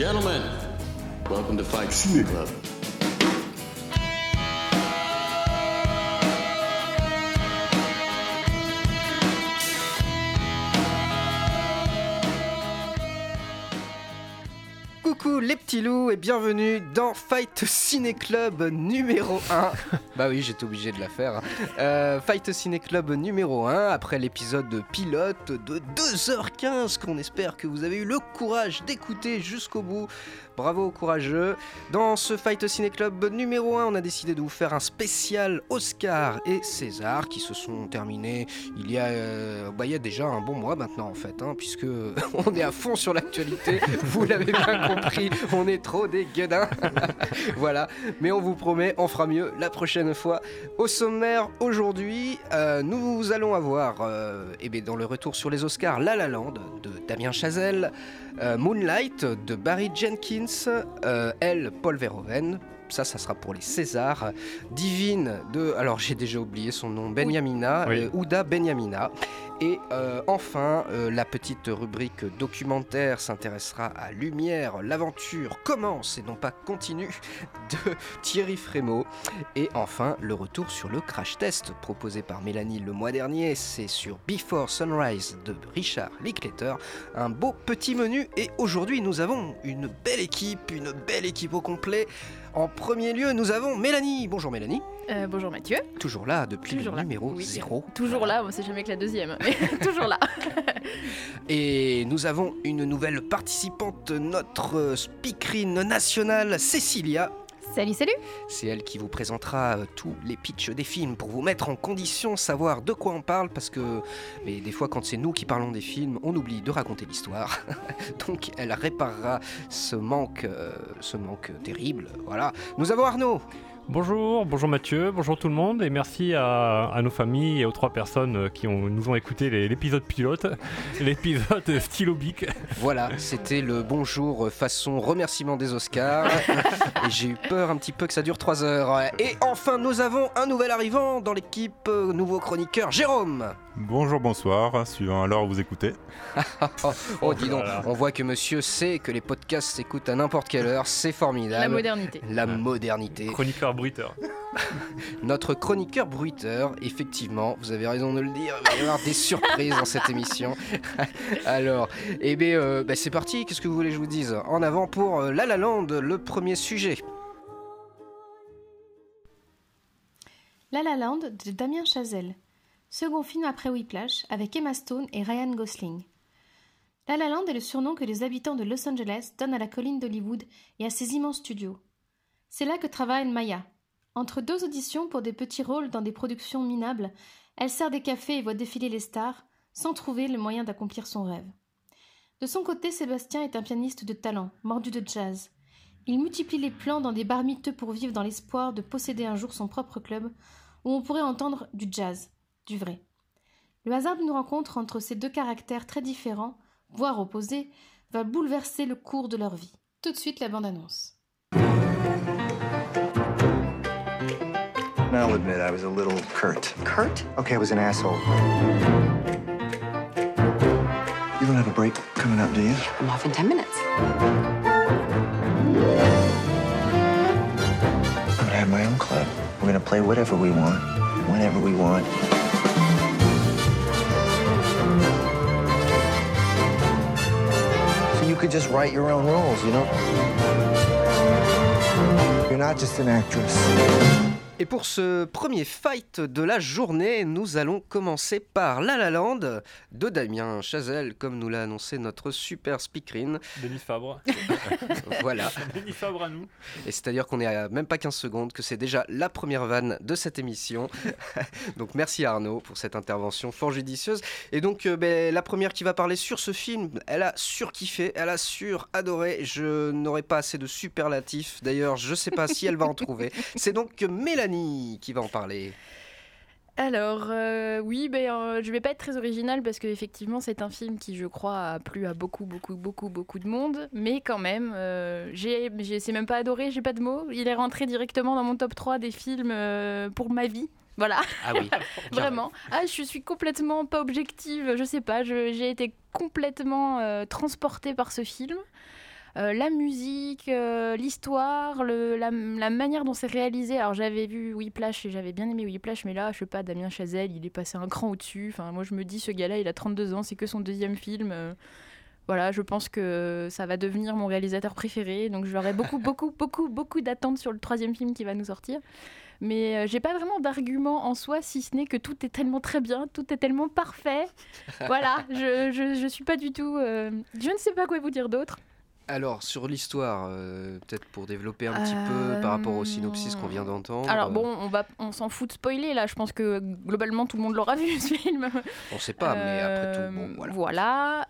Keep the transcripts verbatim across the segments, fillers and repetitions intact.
Gentlemen, welcome to Fight Ciné Club. Coucou les petits loups et bienvenue dans Fight Ciné Club numéro un. Bah oui, j'étais obligé de la faire. Hein. Euh, Fight Ciné Club numéro un, après l'épisode pilote de deux heures quinze qu'on espère que vous avez eu le courage d'écouter jusqu'au bout. Bravo aux courageux. Dans ce Fight Ciné Club numéro un, on a décidé de vous faire un spécial Oscar et César qui se sont terminés il y a, euh, bah, il y a déjà un bon mois maintenant en fait, hein, puisque on est à fond sur l'actualité, vous l'avez bien compris, on est trop des gueudins. Voilà, mais on vous promet, on fera mieux la prochaine fois. Au sommaire aujourd'hui, euh, nous allons avoir, euh, eh bien, dans le retour sur les Oscars, La La Land de Damien Chazelle, euh, Moonlight de Barry Jenkins, euh, Elle, Paul Verhoeven. Ça, ça sera pour les Césars. Divine de, alors j'ai déjà oublié son nom, Benyamina, oui. euh, Ouda Benyamina. Et euh, enfin, euh, la petite rubrique documentaire s'intéressera à Lumière, l'aventure commence et non pas continue de Thierry Frémaux. Et enfin, le retour sur le crash test proposé par Mélanie le mois dernier, c'est sur Before Sunrise de Richard Linklater. Un beau petit menu et aujourd'hui nous avons une belle équipe, une belle équipe au complet. En premier lieu, nous avons Mélanie. Bonjour Mélanie. Euh, bonjour Mathieu. Toujours là depuis toujours le là. numéro oui. zéro. Toujours là, bon, c'est jamais que la deuxième, mais toujours là. Et nous avons une nouvelle participante, notre speakerine nationale, Cécilia. Salut, salut. C'est elle qui vous présentera euh, tous les pitchs des films pour vous mettre en condition, savoir de quoi on parle, parce que mais des fois quand c'est nous qui parlons des films, on oublie de raconter l'histoire. Donc elle réparera ce manque, euh, ce manque terrible. Voilà. Nous avons Arnaud. Bonjour, bonjour Mathieu, bonjour tout le monde et merci à, à nos familles et aux trois personnes qui ont, nous ont écouté les, l'épisode pilote, l'épisode stylo bic. Voilà, c'était le bonjour façon remerciement des Oscars et j'ai eu peur un petit peu que ça dure trois heures. Et enfin nous avons un nouvel arrivant dans l'équipe, nouveau chroniqueur, Jérôme. Bonjour, bonsoir, suivant à l'heure où vous écoutez. oh, oh, dis donc, on voit que monsieur sait que les podcasts s'écoutent à n'importe quelle heure, c'est formidable. La modernité. La modernité. Chroniqueur bruiteur. Notre chroniqueur bruiteur, effectivement, vous avez raison de le dire, il va y avoir des surprises dans cette émission. Alors, eh bien, euh, bah, c'est parti, qu'est-ce que vous voulez que je vous dise ? En avant pour euh, La La Land, le premier sujet. La La Land de Damien Chazelle. Second film après Whiplash, avec Emma Stone et Ryan Gosling. La La Land est le surnom que les habitants de Los Angeles donnent à la colline d'Hollywood et à ses immenses studios. C'est là que travaille Maya. Entre deux auditions pour des petits rôles dans des productions minables, elle sert des cafés et voit défiler les stars, sans trouver le moyen d'accomplir son rêve. De son côté, Sébastien est un pianiste de talent, mordu de jazz. Il multiplie les plans dans des bars miteux pour vivre dans l'espoir de posséder un jour son propre club, où on pourrait entendre du jazz. Du vrai. Le hasard d'une rencontre entre ces deux caractères très différents, voire opposés, va bouleverser le cours de leur vie. Tout de suite, la bande-annonce. I'll admit I was a little curt. Curt? Okay, I was an asshole. You don't have a break coming up, do you? I'm off in ten minutes. I'm gonna have my own club. We're gonna play whatever we want, whenever we want. You could just write your own roles, you know? You're not just an actress. Et pour ce premier fight de la journée, nous allons commencer par La La Land de Damien Chazelle, comme nous l'a annoncé notre super speakerine. Denis Fabre. Voilà. Denis Fabre à nous. Et c'est-à-dire qu'on est à même pas quinze secondes, que c'est déjà la première vanne de cette émission. Donc merci Arnaud pour cette intervention fort judicieuse. Et donc euh, ben, la première qui va parler sur ce film, elle a surkiffé, elle a sur-adoré. Je n'aurai pas assez de superlatifs, d'ailleurs je sais pas si elle va en trouver. C'est donc Mélanie qui va en parler. Alors, euh, oui, ben, euh, je vais pas être très originale parce qu'effectivement, c'est un film qui, je crois, a plu à beaucoup, beaucoup, beaucoup, beaucoup de monde. Mais quand même, euh, j'ai, j'ai, c'est même pas adoré, j'ai pas de mots. Il est rentré directement dans mon top trois des films euh, pour ma vie. Voilà. Ah oui. Vraiment. Ah, je suis complètement pas objective, je sais pas, je, j'ai été complètement euh, transportée par ce film. Euh, la musique, euh, l'histoire, le, la, la manière dont c'est réalisé. Alors j'avais vu Whiplash et j'avais bien aimé Whiplash, mais là, je sais pas, Damien Chazelle, il est passé un cran au-dessus. Enfin, moi, je me dis, ce gars-là, il a trente-deux ans, c'est que son deuxième film. Euh, voilà, je pense que ça va devenir mon réalisateur préféré. Donc j'aurai beaucoup, beaucoup, beaucoup, beaucoup d'attentes sur le troisième film qui va nous sortir. Mais euh, j'ai pas vraiment d'argument en soi, si ce n'est que tout est tellement très bien, tout est tellement parfait. Voilà, je, je, je suis pas du tout... Euh, je ne sais pas quoi vous dire d'autre. Alors, sur l'histoire, euh, peut-être pour développer un petit Euh, peu par rapport au synopsis qu'on vient d'entendre. Alors euh, bon, on, va, on s'en fout de spoiler là, je pense que globalement tout le monde l'aura vu ce film. On sait pas, mais après tout, bon, Euh, voilà. voilà,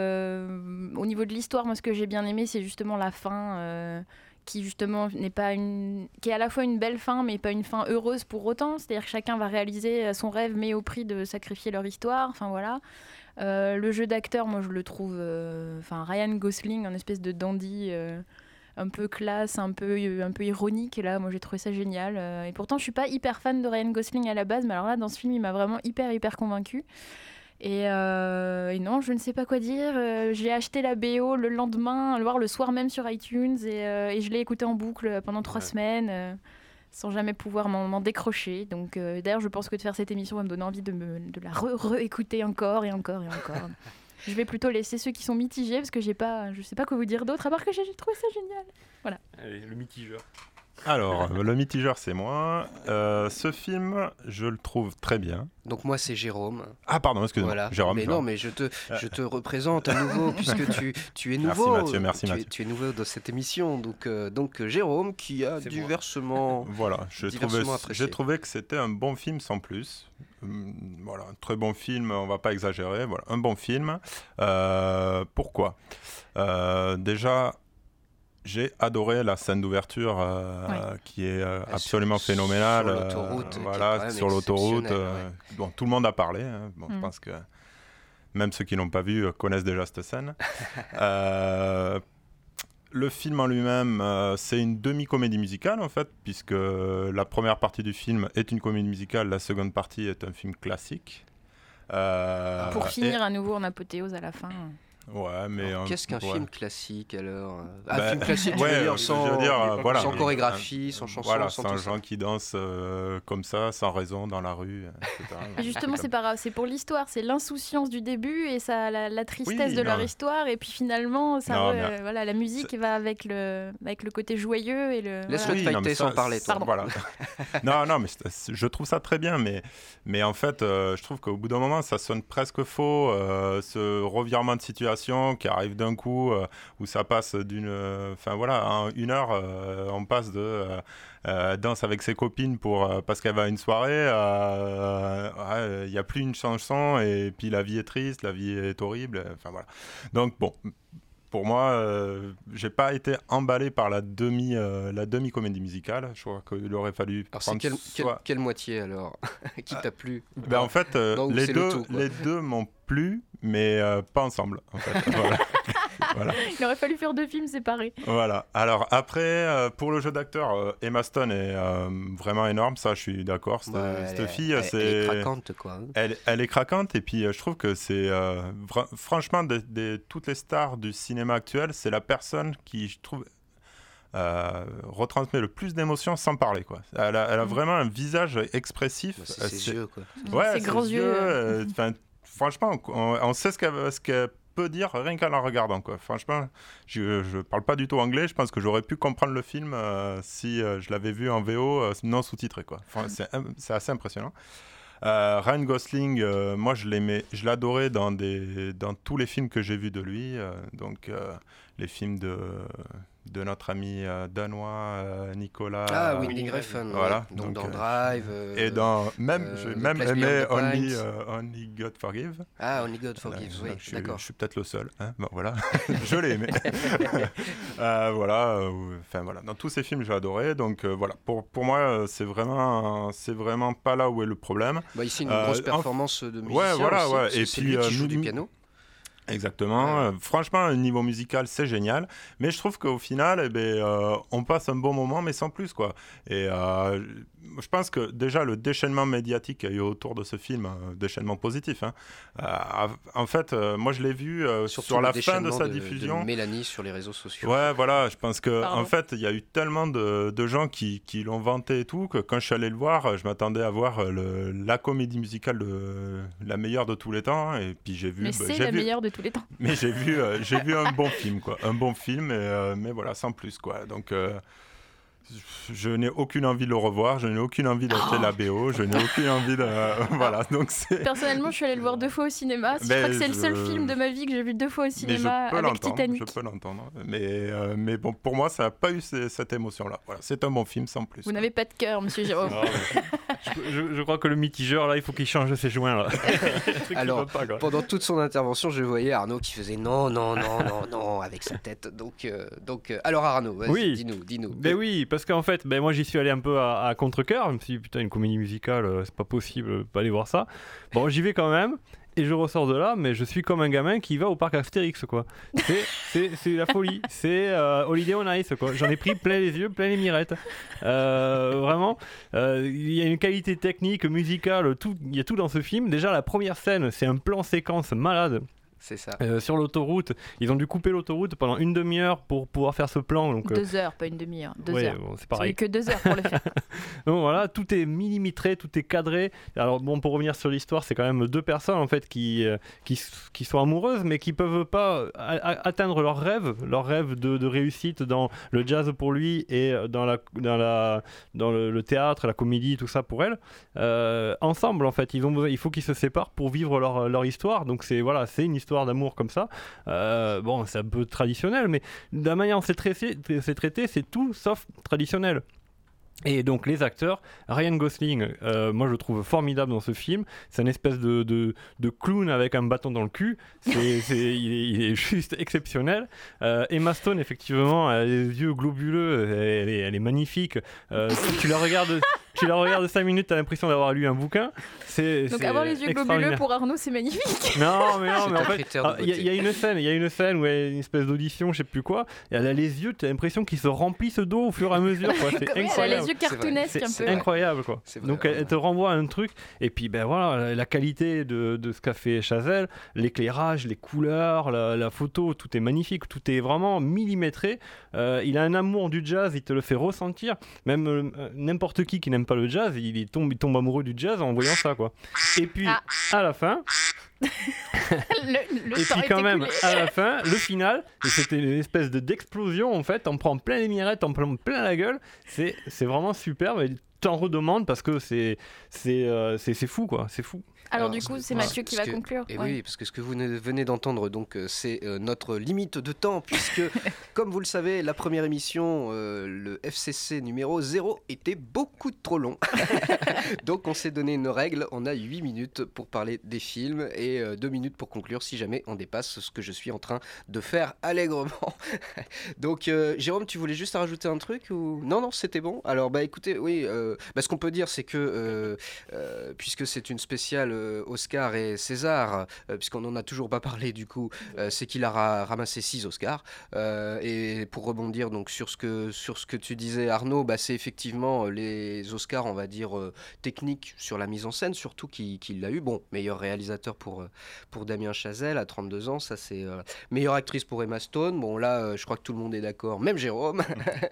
euh, au niveau de l'histoire, moi ce que j'ai bien aimé, c'est justement la fin, euh, qui justement n'est pas une, qui est à la fois une belle fin, mais pas une fin heureuse pour autant. C'est-à-dire que chacun va réaliser son rêve, mais au prix de sacrifier leur histoire. Enfin voilà. Euh, le jeu d'acteur, moi je le trouve, enfin euh, Ryan Gosling, un espèce de dandy. Euh, un peu classe, un peu, un peu ironique. Et là, moi, j'ai trouvé ça génial. Euh, et pourtant, je suis pas hyper fan de Ryan Gosling à la base, mais alors là, dans ce film, il m'a vraiment hyper, hyper convaincue. Et, euh, et non, je ne sais pas quoi dire. Euh, j'ai acheté la B O le lendemain, voire le soir même sur iTunes, et, euh, et je l'ai écouté en boucle pendant trois ouais. semaines, euh, sans jamais pouvoir m'en, m'en décrocher. Donc, euh, d'ailleurs, je pense que de faire cette émission va me donner envie de, me, de la re-écouter encore et encore et encore. Je vais plutôt laisser ceux qui sont mitigés parce que j'ai pas, je sais pas quoi vous dire d'autre à part que j'ai, j'ai trouvé ça génial. Voilà. Allez, le mitigeur. Alors, le mitigeur, c'est moi. Euh, ce film, je le trouve très bien. Donc moi, c'est Jérôme. Ah, pardon, excusez-moi. Voilà. Jérôme. Mais Jérôme. non, mais je te, je te représente à nouveau puisque tu, tu es nouveau. Merci Mathieu, merci tu, Mathieu. Es, tu es nouveau dans cette émission. Donc, euh, donc Jérôme qui a c'est diversement. Voilà, je trouvais, j'ai trouvé que c'était un bon film sans plus. Voilà, un très bon film, on va pas exagérer. Voilà, un bon film. Euh, pourquoi euh, Déjà. J'ai adoré la scène d'ouverture euh, ouais. qui est euh, absolument sur, phénoménale. Sur l'autoroute. Euh, voilà, sur l'autoroute. Euh, ouais. Bon, tout le monde a parlé. Hein. Bon, mm. Je pense que même ceux qui l'ont pas vu connaissent déjà cette scène. euh, le film en lui-même, euh, c'est une demi-comédie musicale en fait, puisque la première partie du film est une comédie musicale, la seconde partie est un film classique. Euh, Pour finir et... à nouveau en apothéose à la fin. Ouais, mais alors, euh, qu'est-ce qu'un ouais. film classique alors Un bah, film classique, tu ouais, veux dire, sans, je veux dire, euh, voilà, sans chorégraphie, sans chanson, voilà, sans, sans tout gens ça. qui dansent euh, comme ça, sans raison, dans la rue, et cetera. Et justement, c'est pas grave, c'est pour l'histoire, c'est l'insouciance du début et ça, la, la tristesse oui, de non. leur histoire, et puis finalement, ça, non, re, mais... voilà, la musique c'est... va avec le, avec le côté joyeux et le. Laisse-le voilà. te fighter sans parler. Toi. Pardon. Voilà. non, non, mais je trouve ça très bien, mais, mais en fait, euh, je trouve qu'au bout d'un moment, ça sonne presque faux, euh, ce revirement de situation qui arrive d'un coup. Euh, où ça passe d'une... Enfin euh, voilà, en une heure, euh, on passe de euh, euh, danse avec ses copines pour, euh, parce qu'elle va à une soirée, il euh, n'y euh, a plus une chanson, et puis la vie est triste, la vie est horrible, enfin voilà. Donc bon, pour moi, euh, j'ai pas été emballé par la demi, euh, la demi-comédie musicale. Je crois qu'il aurait fallu alors prendre c'est quelle, soit... quelle, quelle moitié alors qui t'a plu? Ben en fait, euh, non, les, deux, tout, les deux m'ont plu, mais euh, pas ensemble. En fait. Voilà. Voilà. Il aurait fallu faire deux films séparés. Voilà. Alors après, euh, pour le jeu d'acteur, euh, Emma Stone est euh, vraiment énorme. Ça, je suis d'accord. Cette, ouais, cette elle, fille, elle, c'est... elle est craquante, quoi. Elle, elle est craquante. Et puis, euh, je trouve que c'est euh, vra- franchement de, de toutes les stars du cinéma actuel, c'est la personne qui, je trouve, euh, retransmet le plus d'émotions sans parler, quoi. Elle a, elle a mmh. vraiment un visage expressif. Bah, c'est ses c'est... yeux, quoi. Ouais, ses grands yeux. Euh, franchement, on, on sait ce qu'elle, ce qu'elle peut dire rien qu'en la regardant, quoi. Franchement, je, je parle pas du tout anglais. Je pense que j'aurais pu comprendre le film euh, si euh, je l'avais vu en V O euh, non sous-titré, quoi. Enfin, c'est, c'est assez impressionnant. Euh, Ryan Gosling, euh, moi je l'aimais, je l'adorais dans des, dans tous les films que j'ai vus de lui. Euh, donc euh, les films de de notre ami euh, danois euh, Nicolas. Ah, Winnie Refn. Voilà. Ouais. Donc, donc dans euh, Drive. Euh, et dans même, euh, j'ai même aimé Only, uh, Only God Forgive. Ah, Only God Forgive. Voilà, oui, je, d'accord. Je suis peut-être le seul. Hein, bon, voilà, je l'ai aimé. euh, voilà. Enfin euh, voilà. Dans tous ces films, j'ai adoré. Donc euh, voilà. Pour pour moi, c'est vraiment c'est vraiment pas là où est le problème. Bah, ici une grosse euh, performance en... de musicien. Ouais, voilà, aussi, ouais. c'est, Et c'est puis lui qui euh, joue nous, du piano. Exactement. Ouais. Euh, franchement, au niveau musical, c'est génial. Mais je trouve qu'au final, eh ben, euh, on passe un bon moment, mais sans plus, quoi. Et euh, je pense que déjà, le déchaînement médiatique qu'il y a eu autour de ce film, un déchaînement positif, hein, euh, en fait, euh, moi, je l'ai vu euh, sur la fin de sa de, diffusion. De Mélanie sur les réseaux sociaux. Ouais, voilà. Je pense que Pardon. en fait, il y a eu tellement de, de gens qui, qui l'ont vanté et tout, que quand je suis allé le voir, je m'attendais à voir le, la comédie musicale de, la meilleure de tous les temps. Hein, et puis j'ai vu... Mais bah, c'est j'ai la vu... meilleure de tous les temps. Mais j'ai vu, euh, j'ai vu un bon film, quoi. Un bon film, et, euh, mais voilà, sans plus, quoi. Donc, euh, je n'ai aucune envie de le revoir, je n'ai aucune envie d'acheter Oh. la B O, je n'ai aucune envie de... euh, voilà, donc c'est... Personnellement, je suis allée le voir deux fois au cinéma. Je Mais crois que c'est le je- seul film de ma vie que j'ai vu deux fois au Mais je cinéma peux avec l'entendre, Titanic. je peux l'entendre. Mais, euh, mais bon, pour moi, ça n'a pas eu ces- cette émotion-là. Voilà, c'est un bon film, sans plus. Vous quoi. n'avez pas de cœur, monsieur Jérôme. Non, mais je, je- je crois que le mitigeur, là, il faut qu'il change ses joints. Là. Le truc qui Alors, va pas, quoi. Pendant toute son intervention, je voyais Arnaud qui faisait non, non, non, non, non avec sa tête. Donc, euh, donc euh, alors Arnaud, vas-y, Oui. dis-nous, dis-nous. Ben oui, parce qu'en fait, ben moi j'y suis allé un peu à, à contre-cœur. Je me suis dit, putain, une comédie musicale, euh, c'est pas possible, euh, pas aller voir ça. Bon, j'y vais quand même. Et je ressors de là, mais je suis comme un gamin qui va au parc Astérix, quoi. C'est, c'est, c'est la folie. C'est euh, Holiday on Ice, quoi. J'en ai pris plein les yeux, plein les mirettes. Euh, vraiment, euh, il y a une qualité technique, musicale, tout, il y a tout dans ce film. Déjà, la première scène, c'est un plan séquence malade. C'est ça. Euh, sur l'autoroute, ils ont dû couper l'autoroute pendant une demi-heure pour pouvoir faire ce plan. Donc, euh, Deux heures, pas une demi-heure. Deux ouais, heures. bon, c'est Ils ont pareil. eu que deux heures pour le faire. Donc voilà, tout est millimétré, tout est cadré. Alors bon, pour revenir sur l'histoire, c'est quand même deux personnes en fait qui, euh, qui, qui sont amoureuses, mais qui peuvent pas a- a- atteindre leur rêve, leur rêve de, de réussite dans le jazz pour lui et dans, la, dans, la, dans le, le théâtre, la comédie, tout ça pour elle. Euh, ensemble en fait, ils ont, besoin- il faut qu'ils se séparent pour vivre leur, leur histoire. Donc c'est voilà, c'est une histoire d'amour comme ça. Euh, bon, c'est un peu traditionnel, mais de la manière dont c'est traité, c'est traité, c'est tout sauf traditionnel. Et donc les acteurs, Ryan Gosling, euh, moi je le trouve formidable dans ce film. C'est une espèce de, de, de clown avec un bâton dans le cul. C'est, c'est, il, est, il est juste exceptionnel. Euh, Emma Stone, effectivement, elle a les yeux globuleux, elle est, elle est magnifique. Euh, tu, tu la regardes, tu la regardes cinq minutes, t'as l'impression d'avoir lu un bouquin. C'est, Donc c'est avoir les yeux globuleux extraordinaire. pour Arnaud, c'est magnifique. Non, mais non, C'est mais en un fait, critère de ah, il y, a- beauté. il y a une scène, il y a une scène où elle a une espèce d'audition, je sais plus quoi, et elle a les yeux, tu as l'impression qu'ils se remplissent d'eau au fur et à mesure, quoi. C'est Oui, elle a incroyable. les yeux C'est vrai. cartoonesques C'est un c'est peu. incroyable, quoi. C'est vrai, Donc ouais. elle, elle te renvoie à un truc, et puis ben voilà, la, la qualité de, de ce qu'a fait Chazelle, l'éclairage, les couleurs, la, la photo, tout est magnifique, tout est vraiment millimétré. Euh, il a un amour du jazz, il te le fait ressentir. Même euh, n'importe qui qui n'aime pas le jazz, il, il tombe, il tombe amoureux du jazz en voyant ça, quoi. Et puis Ah. à la fin. le, le Et temps puis est quand même, écoulé. à la fin, le final, et c'était une espèce de d'explosion en fait, on prend plein les mirettes, on prend plein la gueule, c'est, c'est vraiment superbe, et t'en redemandes parce que c'est, c'est, euh, c'est, c'est fou quoi, c'est fou. Alors, Alors, du coup, c'est parce- Mathieu qui parce va que- conclure. Et Ouais. oui, parce que ce que vous ne- venez d'entendre, donc, euh, c'est euh, notre limite de temps, puisque, comme vous le savez, la première émission, euh, le F C C numéro zéro, était beaucoup trop long. Donc, on s'est donné une règle, on a huit minutes pour parler des films et deux minutes pour conclure si jamais on dépasse ce que je suis en train de faire allègrement. Donc, euh, Jérôme, tu voulais juste rajouter un truc ou... Non, non, c'était bon. Alors, bah écoutez, oui, euh, bah, ce qu'on peut dire, c'est que, euh, euh, puisque c'est une spéciale euh, Oscar et César, euh, puisqu'on n'en a toujours pas parlé du coup, euh, c'est qu'il a ra- ramassé six Oscars. Euh, et pour rebondir donc sur ce que, sur ce que tu disais, Arnaud, bah, c'est effectivement euh, les Oscars, on va dire, euh, techniques sur la mise en scène, surtout qu'il qu'il l'a eu. Bon, meilleur réalisateur pour, euh, pour Damien Chazelle à trente-deux ans, ça c'est... euh, meilleure actrice pour Emma Stone, bon là, euh, je crois que tout le monde est d'accord, même Jérôme.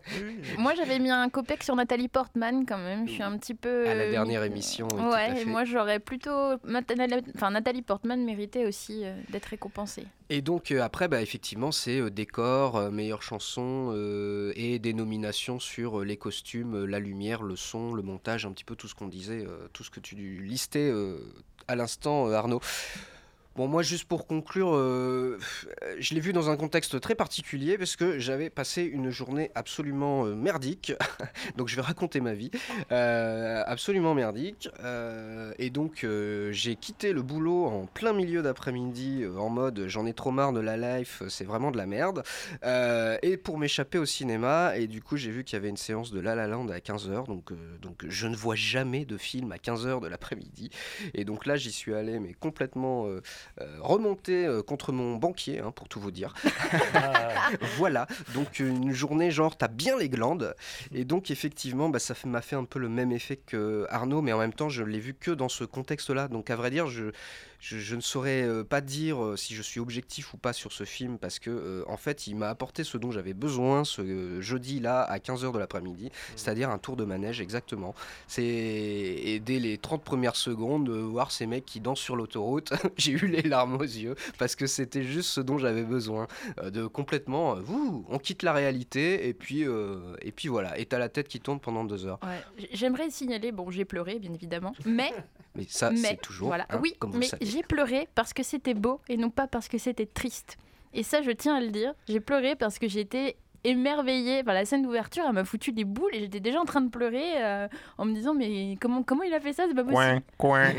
Moi, j'avais mis un copec sur Nathalie Portman quand même. Je suis un petit peu. À la euh, dernière mi- émission, oui, tout à Ouais, fait. et moi, j'aurais plutôt. Nathalie, enfin, Nathalie Portman méritait aussi euh, d'être récompensée. Et donc euh, après, bah, effectivement, c'est euh, décor, euh, meilleure chanson euh, et des nominations sur euh, les costumes, euh, la lumière, le son, le montage, un petit peu tout ce qu'on disait, euh, tout ce que tu listais euh, à l'instant, euh, Arnaud. Bon, moi, juste pour conclure, euh, je l'ai vu dans un contexte très particulier parce que j'avais passé une journée absolument euh, merdique. Donc, je vais raconter ma vie. Euh, absolument merdique. Euh, et donc, euh, j'ai quitté le boulot en plein milieu d'après-midi euh, en mode j'en ai trop marre de la life, c'est vraiment de la merde. Euh, et pour m'échapper au cinéma. Et du coup, j'ai vu qu'il y avait une séance de La La Land à quinze heures. Donc, euh, donc je ne vois jamais de film à quinze heures de l'après-midi. Et donc là, j'y suis allé, mais complètement. Euh, euh, remonté euh, contre mon banquier, hein, pour tout vous dire. Voilà, donc une journée genre t'as bien les glandes, et donc effectivement bah, ça fait- m'a fait un peu le même effet que Arnaud, mais en même temps je l'ai vu que dans ce contexte-là, donc à vrai dire je, je, je ne saurais euh, pas dire euh, si je suis objectif ou pas sur ce film, parce que euh, en fait il m'a apporté ce dont j'avais besoin ce euh, jeudi-là à quinze heures de l'après-midi, c'est-à-dire un tour de manège exactement. C'est... Et dès les trente premières secondes, de voir ces mecs qui dansent sur l'autoroute, j'ai eu les larmes aux yeux, parce que c'était juste ce dont j'avais besoin, euh, de complètement, euh, ouh, on quitte la réalité, et puis, euh, et puis voilà, et t'as la tête qui tourne pendant deux heures. Ouais. J- J'aimerais signaler, bon, j'ai pleuré, bien évidemment, mais, Mais ça, mais c'est toujours, voilà. hein, oui, comme vous le mais savez. j'ai pleuré parce que c'était beau et non pas parce que c'était triste. Et ça, je tiens à le dire. J'ai pleuré parce que j'étais émerveillée. Enfin, la scène d'ouverture, elle m'a foutu des boules et j'étais déjà en train de pleurer euh, en me disant mais comment comment il a fait ça, c'est pas possible. Coin, coin.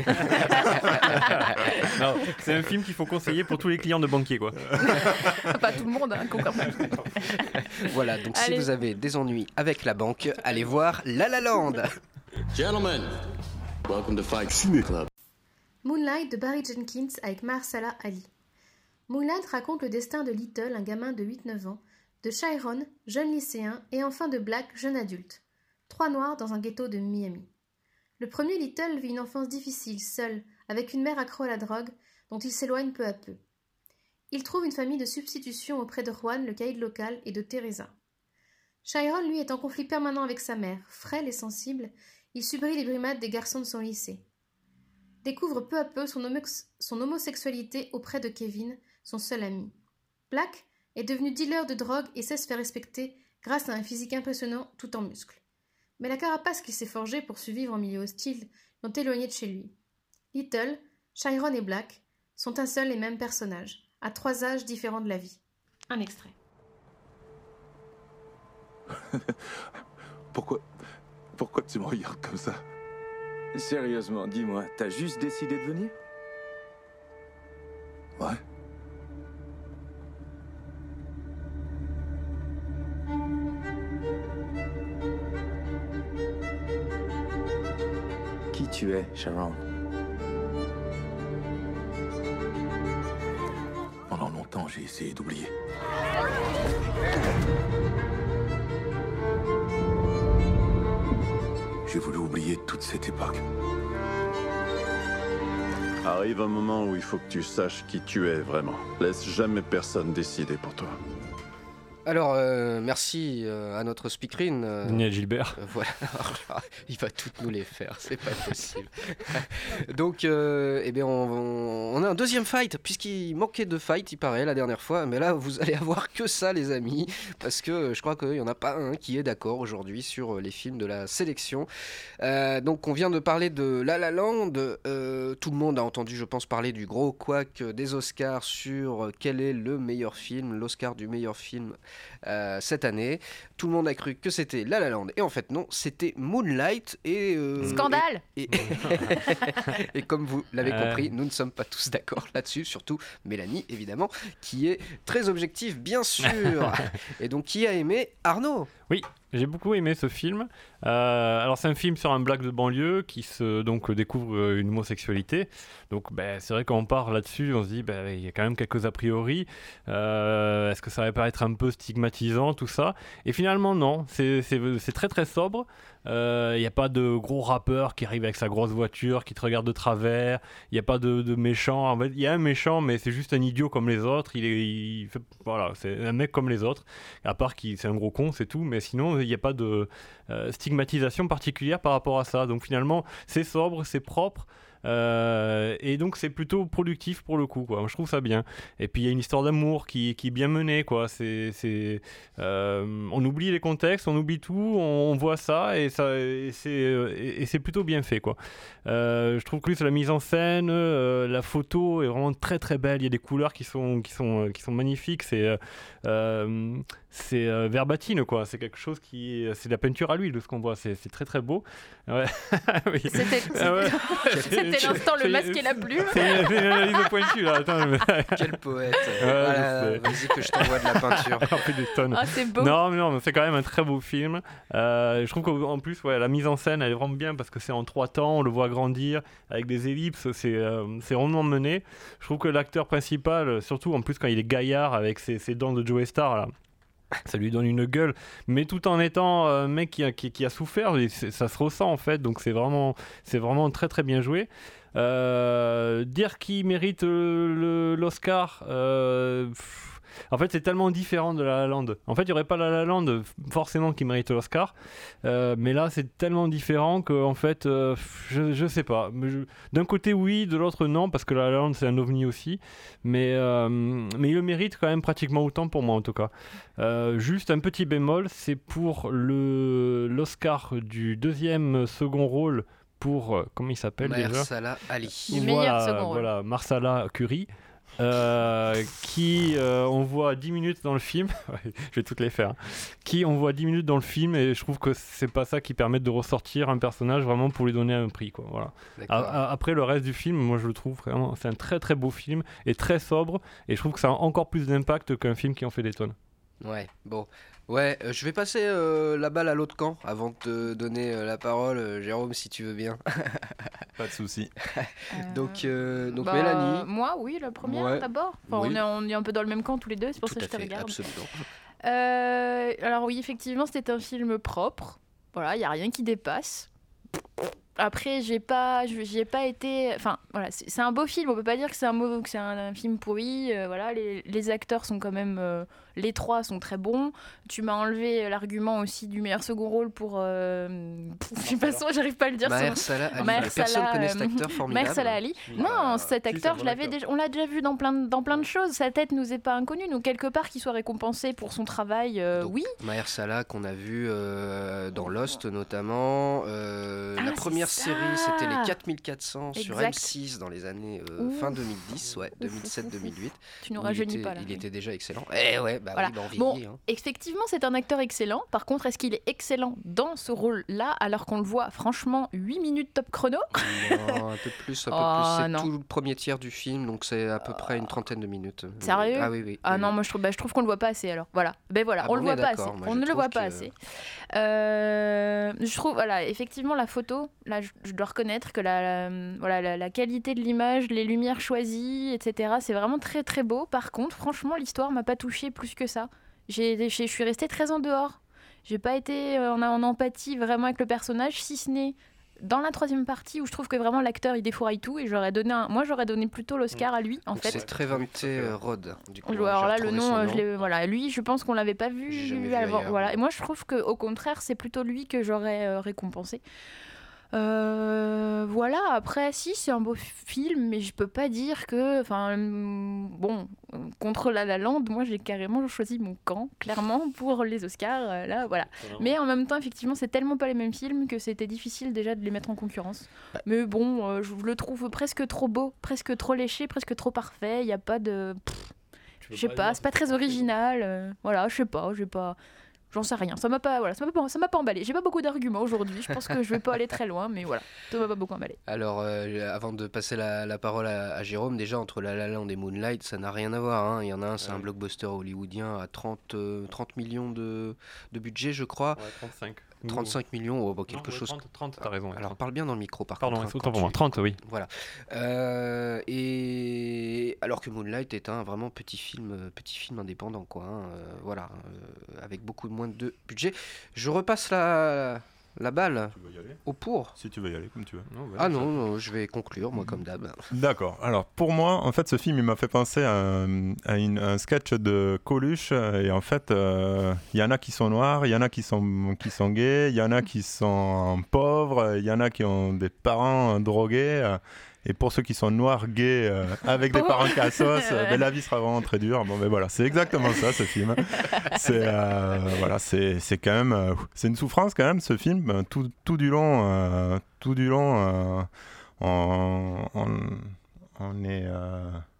Non, c'est un film qu'il faut conseiller pour tous les clients de banquiers, quoi. Pas tout le monde, hein, concrètement. Voilà, donc si Allez. vous avez des ennuis avec la banque, allez voir La La Land. Gentlemen, welcome to Fight Cine Club. Moonlight de Barry Jenkins avec Mahershala Ali. Moonlight raconte le destin de Little, un gamin de huit neuf ans, de Chiron, jeune lycéen, et enfin de Black, jeune adulte. Trois noirs dans un ghetto de Miami. Le premier Little vit une enfance difficile, seul, avec une mère accro à la drogue, dont il s'éloigne peu à peu. Il trouve une famille de substitution auprès de Juan, le caïd local, et de Teresa. Chiron, lui, est en conflit permanent avec sa mère. Frêle et sensible, il subit les brimades des garçons de son lycée. Découvre peu à peu son, homo- son homosexualité auprès de Kevin, son seul ami. Black est devenu dealer de drogue et sait se faire respecter grâce à un physique impressionnant tout en muscles. Mais la carapace qu'il s'est forgée pour survivre en milieu hostile l'ont éloigné de chez lui. Little, Chiron et Black sont un seul et même personnage, à trois âges différents de la vie. Un extrait. Pourquoi... Pourquoi tu me regardes comme ça? Sérieusement, dis-moi, t'as juste décidé de venir? Ouais. Qui tu es, Sharon? Pendant longtemps, j'ai essayé d'oublier. J'ai voulu oublier toute cette époque. Arrive un moment où il faut que tu saches qui tu es vraiment. Laisse jamais personne décider pour toi. Alors, euh, merci euh, à notre speakerine. Euh, Daniel Gilbert. euh, voilà, il va toutes nous les faire, c'est pas possible. Donc, euh, eh bien, on, on- on a un deuxième fight, puisqu'il manquait de fight, il paraît, la dernière fois. Mais là, vous allez avoir que ça, les amis, parce que euh, je crois qu'il n'y en a pas un qui est d'accord aujourd'hui sur euh, les films de la sélection. Euh, donc, on vient de parler de La La Land. Euh, tout le monde a entendu, je pense, parler du gros couac des Oscars sur euh, quel est le meilleur film, l'Oscar du meilleur film euh, cette année. Tout le monde a cru que c'était La La Land, et en fait non, c'était Moonlight. Et euh, Scandale. et, et, et comme vous l'avez Euh. compris, nous ne sommes pas tous d'accord là-dessus, surtout Mélanie évidemment, qui est très objective bien sûr. Et donc qui a aimé Arnaud? Oui, j'ai beaucoup aimé ce film. Euh, alors c'est un film sur un black de banlieue qui se donc découvre euh, une homosexualité. Donc ben, c'est vrai quand on part là-dessus, on se dit ben, il y a quand même quelques a priori. Euh, est-ce que ça va pas être un peu stigmatisant tout ça? Et finalement non, c'est, c'est, c'est très très sobre. Il n'y a pas de gros rappeur qui arrive avec sa grosse voiture, qui te regarde de travers. Il n'y a pas de, de méchant. En fait, il y a un méchant, mais c'est juste un idiot comme les autres. Il est, il fait- voilà, c'est un mec comme les autres. À part qu'il c'est un gros con, c'est tout. Mais sinon, il n'y a pas de euh, stigmatisation particulière par rapport à ça. Donc finalement, c'est sobre, c'est propre. Euh, et donc c'est plutôt productif pour le coup, quoi. Moi, je trouve ça bien. Et puis il y a une histoire d'amour qui, qui est bien menée, quoi. C'est, c'est, euh, on oublie les contextes, on oublie tout, on, on voit ça et, ça, et, c'est, et, et c'est plutôt bien fait, quoi. Euh, je trouve que c'est la mise en scène, euh, la photo est vraiment très très belle. Il y a des couleurs qui sont, qui sont, qui sont magnifiques. C'est, euh, c'est euh, verbatine quoi, c'est quelque chose qui c'est de la peinture à l'huile de ce qu'on voit, c'est, c'est très très beau. Ouais. oui. C'était, c'était, Ah ouais. c'était l'instant le masque et la plume. C'est, c'est une analyse pointue là. Attends, mais... Quel poète. Ouais, Voilà, vas-y que je t'envoie de la peinture. On fait des tonnes. Ah, c'est beau. Non, mais non, mais c'est quand même un très beau film. Euh, je trouve qu'en plus, ouais, la mise en scène, elle est vraiment bien parce que c'est en trois temps, on le voit grandir avec des ellipses, c'est, euh, c'est rondement mené. Je trouve que l'acteur principal, surtout en plus quand il est gaillard avec ses, ses dents de Joey Star là. Ça lui donne une gueule, mais tout en étant un mec qui a, qui, qui a souffert, et ça se ressent en fait, donc c'est vraiment, c'est vraiment très très bien joué. Euh, dire qu'il mérite le, l'Oscar, euh, pff, en fait c'est tellement différent de La La Land. En fait il n'y aurait pas La La Land forcément qui mérite l'Oscar, euh, mais là c'est tellement différent que en fait euh, je, je sais pas. Mais je, d'un côté oui, de l'autre non, parce que La La Land c'est un ovni aussi, mais, euh, mais il le mérite quand même pratiquement autant pour moi en tout cas. Euh, juste un petit bémol, c'est pour le, l'Oscar du deuxième second rôle pour, euh, comment il s'appelle déjà ? Mahershala Ali. Du Voilà, meilleur second rôle. Voilà, Mahershala Curry. Euh, qui euh, on voit dix minutes dans le film, je vais toutes les faire, hein. Qui on voit dix minutes dans le film et je trouve que c'est pas ça qui permet de ressortir un personnage vraiment pour lui donner un prix quoi, voilà. A- a- après le reste du film, moi je le trouve vraiment, c'est un très très beau film et très sobre et je trouve que ça a encore plus d'impact qu'un film qui en fait des tonnes. Ouais, bon. Ouais, euh, je vais passer euh, la balle à l'autre camp avant de te donner euh, la parole, euh, Jérôme, si tu veux bien. Pas de souci. donc, euh, donc Bah, Mélanie. Moi, oui, la première Ouais. d'abord. Enfin, Oui. on, est, on est un peu dans le même camp tous les deux, c'est pour Tout ça que à je te fait, regarde. absolument. Euh, alors oui, effectivement, c'était un film propre. Voilà, il n'y a rien qui dépasse. Après, j'ai pas, j'ai pas été. Enfin, voilà, c'est, c'est un beau film. On peut pas dire que c'est un, mot, que c'est un, un film pourri. Euh, voilà, les, les acteurs sont quand même. Euh, les trois sont très bons. Tu m'as enlevé l'argument aussi du meilleur second rôle pour. Euh, de toute façon, j'arrive pas à le dire. Mahershala Ali. Mahershala, Personne connaît cet euh, acteur formidable. Mahershala Ali. Oui. Non, cet Si, acteur, c'est je un bon l'avais acteur. déjà, on l'a déjà vu dans plein de, dans plein de choses. Sa tête nous est pas inconnue. Donc quelque part, qu'il soit récompensé pour son travail, euh, Donc, oui. Mahershala qu'on a vu euh, dans Lost notamment. Euh, Ah, la c'est première ça. série, c'était les quatre mille quatre cents sur Exact. M six dans les années euh, Ouf. fin deux mille dix, ouais, Ouf, deux mille sept deux mille huit. Tu nous où il rajeunis était- pas là. Il était déjà excellent. Eh ouais, bah Voilà. oui, bah on Bon, vieillit, hein. effectivement, c'est un acteur excellent. Par contre, est-ce qu'il est excellent dans ce rôle-là, alors qu'on le voit franchement huit minutes top chrono? Non, un peu plus, un peu Oh, plus. C'est non. tout le premier tiers du film, donc c'est à peu près une trentaine de minutes. Sérieux? Ah oui, oui. Ah oui, non, oui. moi je trouve, bah, je trouve qu'on le voit pas assez alors. Voilà, ben voilà, Ah on bon, le on voit est pas assez. d'accord. Moi, On je ne le trouve voit pas que- assez. Euh, je trouve, voilà, effectivement, la photo, là, je, je dois reconnaître que la, la- voilà, la, la qualité de l'image, les lumières choisies, et cetera, c'est vraiment très très beau. Par contre, franchement, l'histoire m'a pas touchée plus que ça. J'ai, j'ai- je suis restée très en dehors. J'ai pas été euh, en, en empathie vraiment avec le personnage, si ce n'est dans la troisième partie où je trouve que vraiment l'acteur il défouraille tout et j'aurais donné un... moi j'aurais donné plutôt l'Oscar à lui en Donc fait. c'est Trevante euh, Rhodes. Du coup, Alors j'ai là, le retrouvé nom, son euh, je l'ai- voilà, lui, je pense qu'on l'avait pas vu, J'ai jamais vu avant. ailleurs. Voilà. Et moi, je trouve que, au contraire, c'est plutôt lui que j'aurais euh, récompensé. Euh, voilà. Après, si c'est un beau film, mais je peux pas dire que, enfin, hum, bon, euh, contre La La Land, moi, j'ai carrément choisi mon camp, clairement, pour les Oscars. euh, là, voilà. Mais en même temps, effectivement, c'est tellement pas les mêmes films que c'était difficile déjà de les mettre en concurrence. Mais bon, euh, je le trouve presque trop beau, presque trop léché, presque trop parfait. Il y a pas de. Pff, je sais pas, c'est pas très original. euh, voilà, je sais pas, j'ai pas. J'en sais rien. Ça m'a pas, voilà, ça m'a pas, ça m'a pas emballé. J'ai pas beaucoup d'arguments aujourd'hui. Je pense que je vais pas aller très loin, mais voilà, ça m'a pas beaucoup emballé. Alors, euh, avant de passer la, la parole à, à Jérôme, déjà entre La La Land et Moonlight, ça n'a rien à voir, hein. Il y en a un, c'est un blockbuster hollywoodien à trente, euh, trente millions de, de budget, je crois. Ouais, trente-cinq. trente-cinq millions, oh, bon, quelque Non, ouais, chose. trente, trente, t'as raison. ouais, Alors, trente. parle bien dans le micro, par Pardon, contre. hein, autant quand pour moi. tu- trente, oui. Voilà. Euh, et alors que Moonlight est un vraiment petit film, euh, petit film indépendant, quoi. hein, euh, voilà, euh, avec beaucoup moins de budget. Je repasse la, la balle Tu veux y aller? au pour. Si tu veux y aller, comme tu veux. Non, ouais, Ah ça- non, non, je vais conclure, moi, comme d'hab. D'accord. Alors pour moi, en fait, ce film, il m'a fait penser à un, à une- un sketch de Coluche. Et en fait, euh, il y en a qui sont noirs, il y en a qui sont, qui sont gays, il y en a qui sont pauvres, il y en a qui ont des parents drogués. euh, Et pour ceux qui sont noirs, gays, euh, avec des parents cassos, euh, ben, la vie sera vraiment très dure. Bon, ben voilà, c'est exactement ça, ce film. C'est euh, voilà, c'est c'est quand même, euh, c'est une souffrance quand même, ce film. Euh, Tout, tout du long, euh, tout du long, euh, on, on, on est. euh, On empathise.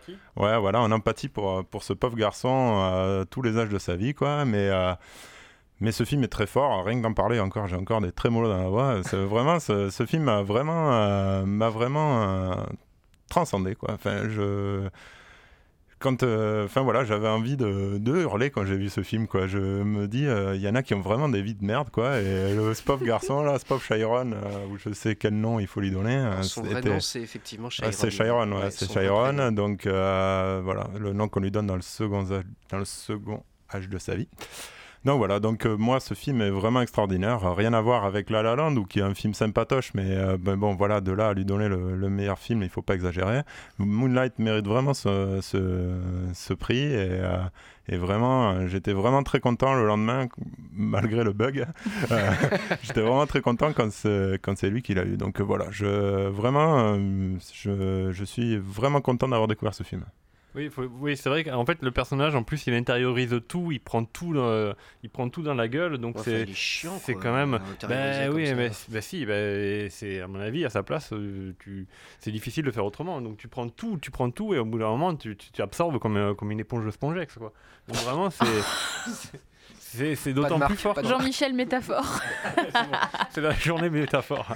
empathie. Ouais, voilà, on empathie pour, pour ce pauvre garçon à tous les âges de sa vie, quoi. Mais, euh, mais ce film est très fort. Rien que d'en parler encore, j'ai encore des trémolos dans la voix. C'est vraiment, ce, ce film m'a vraiment, euh, m'a vraiment euh, transcendé, quoi. Enfin, je... Quand, euh, enfin voilà, j'avais envie de, de hurler quand j'ai vu ce film, quoi. Je me dis, il euh, y en a qui ont vraiment des vies de merde, quoi. Et le, ce pauvre garçon là, ce pauvre Chiron, euh, ou je sais quel nom il faut lui donner. Alors, son vrai nom, c'est effectivement Chiron. Ah, c'est Chiron, ouais, ouais c'est Chiron. Donc euh, voilà, le nom qu'on lui donne dans le second âge, dans le second âge de sa vie. Donc voilà, donc euh, moi ce film est vraiment extraordinaire, rien à voir avec La La Land ou qui est un film sympatoche, mais euh, ben bon voilà, de là à lui donner le, le meilleur film, il faut pas exagérer. Moonlight mérite vraiment ce, ce, ce prix et, euh, et vraiment, j'étais vraiment très content le lendemain, malgré le bug. euh, j'étais vraiment très content quand c'est, quand c'est lui qui l'a eu. Donc euh, voilà, je, vraiment, euh, je, je suis vraiment content d'avoir découvert ce film. Oui, faut, oui, c'est vrai qu'en fait le personnage en plus il intériorise tout, il prend tout, dans, il prend tout dans la gueule, donc ouais, c'est, il est chiant, c'est quoi, quand même. Ben oui, ça. mais bah, si, bah, c'est à mon avis à sa place, tu, c'est difficile de faire autrement. Donc tu prends tout, tu prends tout et au bout d'un moment tu, tu, tu absorbes comme, comme une éponge de Spongex, quoi. Donc vraiment c'est. c'est... C'est, c'est d'autant marque, plus fort. Jean-Michel métaphore. c'est, bon. C'est la journée métaphore.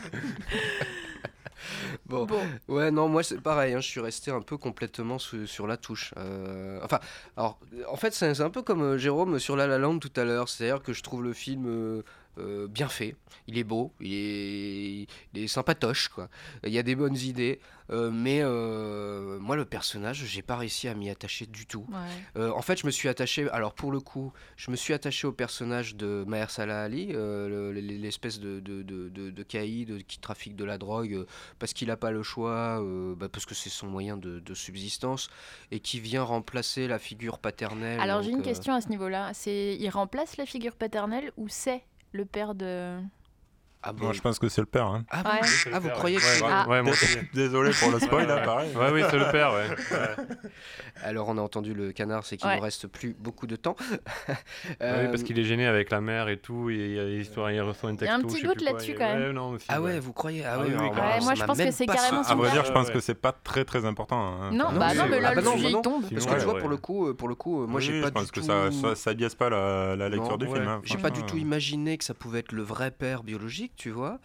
Bon. bon, ouais, non, moi c'est pareil, hein, je suis resté un peu complètement su- sur la touche. Euh, enfin, alors, en fait, c'est, c'est un peu comme euh, Jérôme sur La La Land tout à l'heure, c'est-à-dire que je trouve le film euh, euh, bien fait, il est beau, il est, il est sympatoche, quoi. Il y a des bonnes idées, euh, mais euh, moi, le personnage, j'ai pas réussi à m'y attacher du tout. Ouais. Euh, en fait, je me suis attaché, alors pour le coup, je me suis attaché au personnage de Mahershala Ali, euh, le, l'espèce de, de, de, de, de caïd qui trafique de la drogue euh, parce qu'il n'a pas le choix, euh, bah parce que c'est son moyen de, de subsistance, et qui vient remplacer la figure paternelle. Alors donc, j'ai une euh... question à ce niveau-là, c'est il remplace la figure paternelle ou c'est le père de... Ah bon, moi, je pense que c'est le père. Hein. Ah, ouais. vous, ah, vous croyez que ouais, c'est... Ouais, ah. ouais, moi Désolé pour le spoil, là, pareil. Ouais, oui, c'est le père, ouais. ouais. Alors, on a entendu le canard, c'est qu'il ne ouais. nous reste plus beaucoup de temps. euh... Oui, parce qu'il est gêné avec la mère et tout, et il y a l'histoire, il reçoit un texto. Il y a un petit doute là-dessus, quoi, quand même. Ouais, non, aussi, ah ouais, ouais, vous croyez? Ah, ah oui, oui, alors, oui, ouais, moi, je pense que c'est carrément son À vrai dire, père. je pense ouais. que c'est pas très très important. Hein. Non, Enfin, bah c'est... non, mais là, ah, bah le non, sujet, non, il tombe. parce que ouais, tu vois, ouais. pour le coup, pour le coup moi, oui, j'ai oui, pas je pense du que tout... ça, ça, ça biaise pas la, la lecture non, du ouais. film. Hein, j'ai pas du tout imaginé que ça pouvait être le vrai père biologique, tu vois.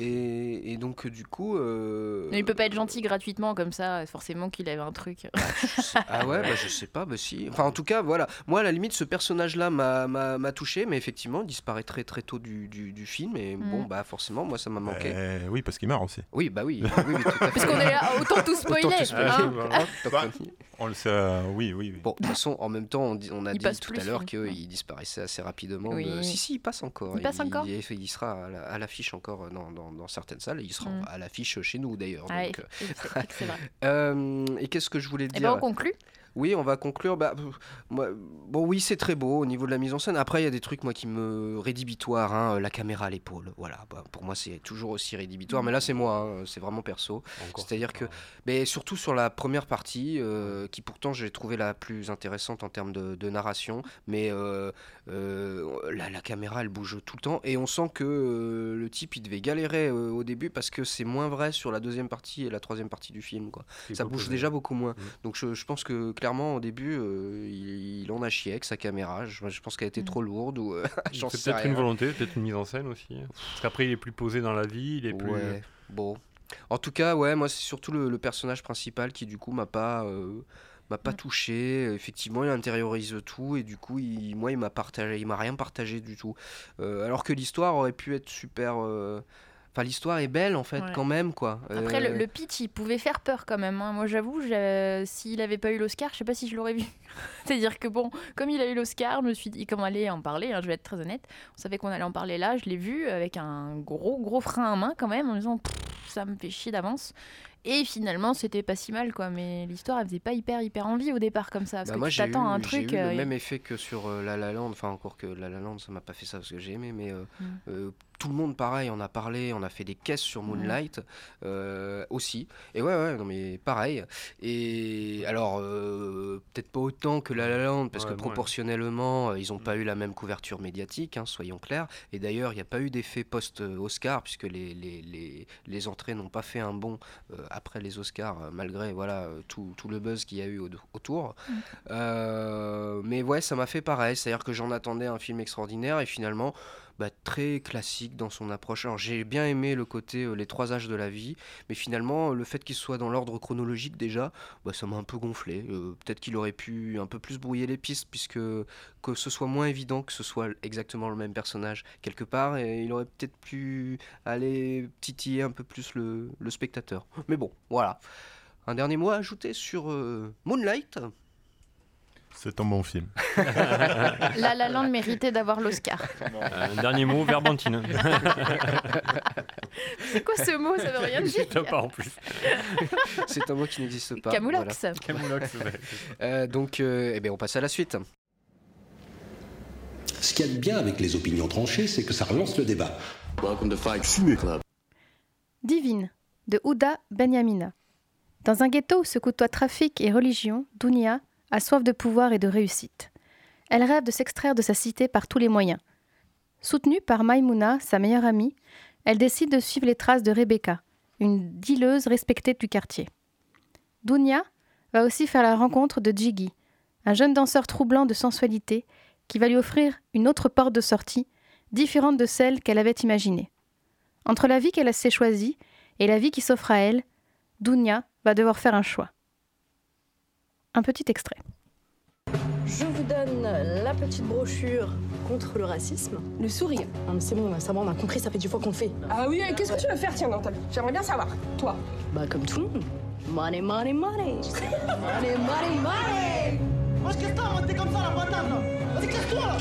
Et, et donc, du coup... Euh... Mais il peut pas être gentil gratuitement comme ça, forcément qu'il avait un truc. Ah ouais, bah je sais pas, bah si. Enfin, en tout cas, voilà. Moi, à la limite, ce personnage-là m'a, m'a, m'a touché, mais effectivement, il disparaît très très tôt du, du, du film. Et mm. bon, bah forcément, moi, ça m'a manqué. Euh, oui, parce qu'il meurt aussi. Oui, bah oui. oui, oui tout à fait. Parce qu'on est là, autant tout spoiler. Autant tout spoiler. Hein Ah, bah, on le sait, euh, oui, oui, oui. Bon, de toute façon, en même temps, on, dit, on a il dit tout plus, à l'heure oui. qu'il disparaissait assez rapidement. Oui. De... Si, si, il passe encore. Il passe encore il, il sera à, la, à l'affiche encore dans, dans, dans certaines salles. Il sera mm. à l'affiche chez nous, d'ailleurs. Ah, donc, c'est, c'est, c'est vrai. euh, et qu'est-ce que je voulais dire? Et ben on conclut. Oui, on va conclure. Bah, moi, bon, oui, c'est très beau au niveau de la mise en scène. Après, il y a des trucs moi qui me rédhibitoires. Hein, la caméra à l'épaule, voilà. Bah, pour moi, c'est toujours aussi rédhibitoire. Mais là, c'est moi. Hein, c'est vraiment perso. Encore C'est-à-dire que, mais surtout sur la première partie, euh, qui pourtant j'ai trouvé la plus intéressante en termes de, de narration. Mais euh, euh, la, la caméra, elle bouge tout le temps, et on sent que euh, le type, il devait galérer euh, au début parce que c'est moins vrai sur la deuxième partie et la troisième partie du film, quoi. Ça bouge déjà beaucoup moins. Mmh. Donc je, je pense que clairement au début euh, il, il en a chié avec sa caméra. Je, je pense qu'elle était mmh. trop lourde ou euh, j'en c'est sais peut-être rien. une volonté, peut-être une mise en scène aussi. Parce qu'après il est plus posé dans la vie, il est plus. Ouais, bon. En tout cas, ouais, moi c'est surtout le, le personnage principal qui du coup m'a pas euh, m'a pas touché. Effectivement, il intériorise tout et du coup, il, moi il m'a partagé, il m'a rien partagé du tout. Euh, alors que l'histoire aurait pu être super. Euh, Enfin, l'histoire est belle en fait, ouais. quand même, quoi. Après, euh... le, le pitch, il pouvait faire peur quand même. Hein. Moi, j'avoue, j'ai... s'il avait pas eu l'Oscar, je sais pas si je l'aurais vu. C'est-à-dire que bon, comme il a eu l'Oscar, je me suis dit, comme on allait en parler, hein, je vais être très honnête, on savait qu'on allait en parler là, je l'ai vu avec un gros, gros frein à main quand même, en me disant, ça me fait chier d'avance. Et finalement, c'était pas si mal, quoi. Mais l'histoire, elle faisait pas hyper, hyper envie au départ, comme ça. Parce bah que moi, tu t'attends eu, à un truc. J'ai eu euh, le même effet que sur euh, La La Land. Enfin, encore que La La Land, ça m'a pas fait ça parce que j'ai aimé. Mais euh, mm. euh, tout le monde, pareil, on a parlé. On a fait des caisses sur Moonlight mm. euh, aussi. Et ouais, ouais, non, mais pareil. Et alors, euh, peut-être pas autant que La La Land, parce ouais, que proportionnellement, ouais. ils ont mm. pas eu la même couverture médiatique, hein, soyons clairs. Et d'ailleurs, il n'y a pas eu d'effet post-Oscar, puisque les, les, les, les entrées n'ont pas fait un bond euh, après les Oscars, euh, malgré voilà, euh, tout, tout le buzz qu'il y a eu au- autour. Mmh. Euh, mais ouais, ça m'a fait pareil, c'est-à-dire que j'en attendais un film extraordinaire et finalement... Bah, très classique dans son approche. Alors, j'ai bien aimé le côté euh, les trois âges de la vie, mais finalement le fait qu'il soit dans l'ordre chronologique déjà, bah, ça m'a un peu gonflé. Euh, peut-être qu'il aurait pu un peu plus brouiller les pistes, puisque que ce soit moins évident que ce soit exactement le même personnage quelque part, et il aurait peut-être pu aller titiller un peu plus le, le spectateur. Mais bon, voilà. Un dernier mot à ajouter sur euh, Moonlight. C'est un bon film. La La Land méritait d'avoir l'Oscar. Euh, dernier mot, verbantine. C'est quoi ce mot? Ça veut rien dire. Je sais pas en plus. C'est un mot qui n'existe pas. Camoulox. Voilà. Camoulox, ouais. Euh, donc, euh, eh bien, on passe à la suite. Ce qu'il y a de bien avec les opinions tranchées, c'est que ça relance le débat. Welcome to Fight Ciné Club. Divine, de Ouda Benyamina. Dans un ghetto où se côtoient trafic et religion, Dounia a soif de pouvoir et de réussite. Elle rêve de s'extraire de sa cité par tous les moyens. Soutenue par Maïmouna, sa meilleure amie, elle décide de suivre les traces de Rebecca, une dealeuse respectée du quartier. Dounia va aussi faire la rencontre de Jiggy, un jeune danseur troublant de sensualité qui va lui offrir une autre porte de sortie, différente de celle qu'elle avait imaginée. Entre la vie qu'elle s'est choisie et la vie qui s'offre à elle, Dounia va devoir faire un choix. Un petit extrait. Je vous donne la petite brochure contre le racisme. Le sourire. Non mais c'est bon, ça va, on a compris, ça fait dix fois qu'on le fait. Ah oui, qu'est-ce que tu veux faire, tiens, dans ta vie? J'aimerais bien savoir, toi. Bah comme tout le monde. Money, money, money. Money, money, money. Moi je casse-toi, moi t'es comme ça, la patate, là. Vas-y, casse-toi, là.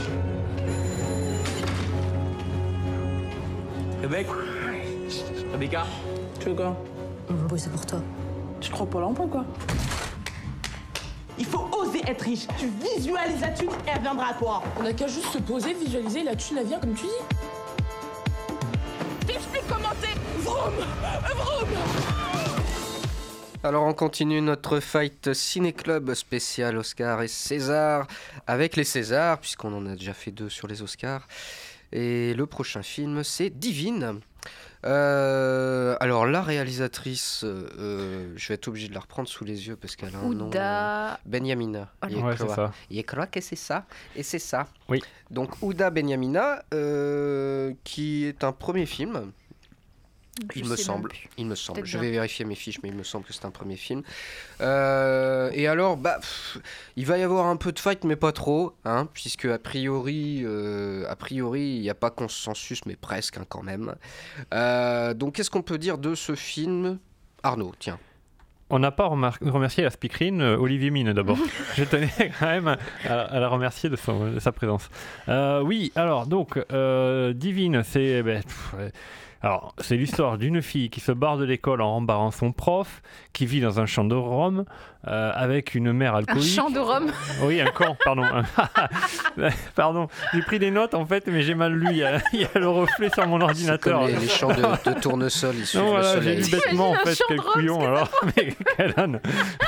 Rebecca Rebecca Tu veux quoi? On va bosser pour toi. Tu crois pas l'emploi, quoi? Il faut oser être riche. Tu visualises la thune et elle viendra à toi. On a qu'à juste se poser, visualiser, la thune, elle vient comme tu dis. T'expliques comment t'es. Vroom Vroom. Alors on continue notre fight ciné-club spécial Oscar et César avec les Césars, puisqu'on en a déjà fait deux sur les Oscars. Et le prochain film, c'est Divine. Euh, alors la réalisatrice, euh, je vais être obligé de la reprendre sous les yeux parce qu'elle a un Ouda... nom. Euh, Benyamina. Ouais, c'est ça. Il croit que c'est ça, et c'est ça. Oui. Donc Ouda Benyamina, euh, qui est un premier film. Je Il me sais semble, même plus. il me semble. Peut-être Je bien. vais vérifier mes fiches, mais il me semble que c'est un premier film. Euh, et alors, bah, pff, il va y avoir un peu de fight, mais pas trop, hein, puisque a priori, euh, a priori, il n'y a pas consensus, mais presque, hein, quand même. Euh, donc, qu'est-ce qu'on peut dire de ce film, Arnaud? Tiens. On n'a pas remar- remercié la speakerine euh, Olivier Mine d'abord. Je tenais quand même à, à la remercier de, son, de sa présence. Euh, oui, alors donc euh, Divine, c'est ben, pff, ouais. Alors, c'est l'histoire d'une fille qui se barre de l'école en rembarrant son prof, qui vit dans un champ de Rome, euh, avec une mère Un alcoolique. champ de Rome. Oui, un camp, pardon. Pardon, j'ai pris des notes en fait, mais j'ai mal lu. Il y a, il y a le reflet sur mon ordinateur. C'est comme les, les champs de, de tournesol, ils suivent Non, le voilà, j'ai soleil. lu bêtement en fait, quel couillon alors. Mais quel âne.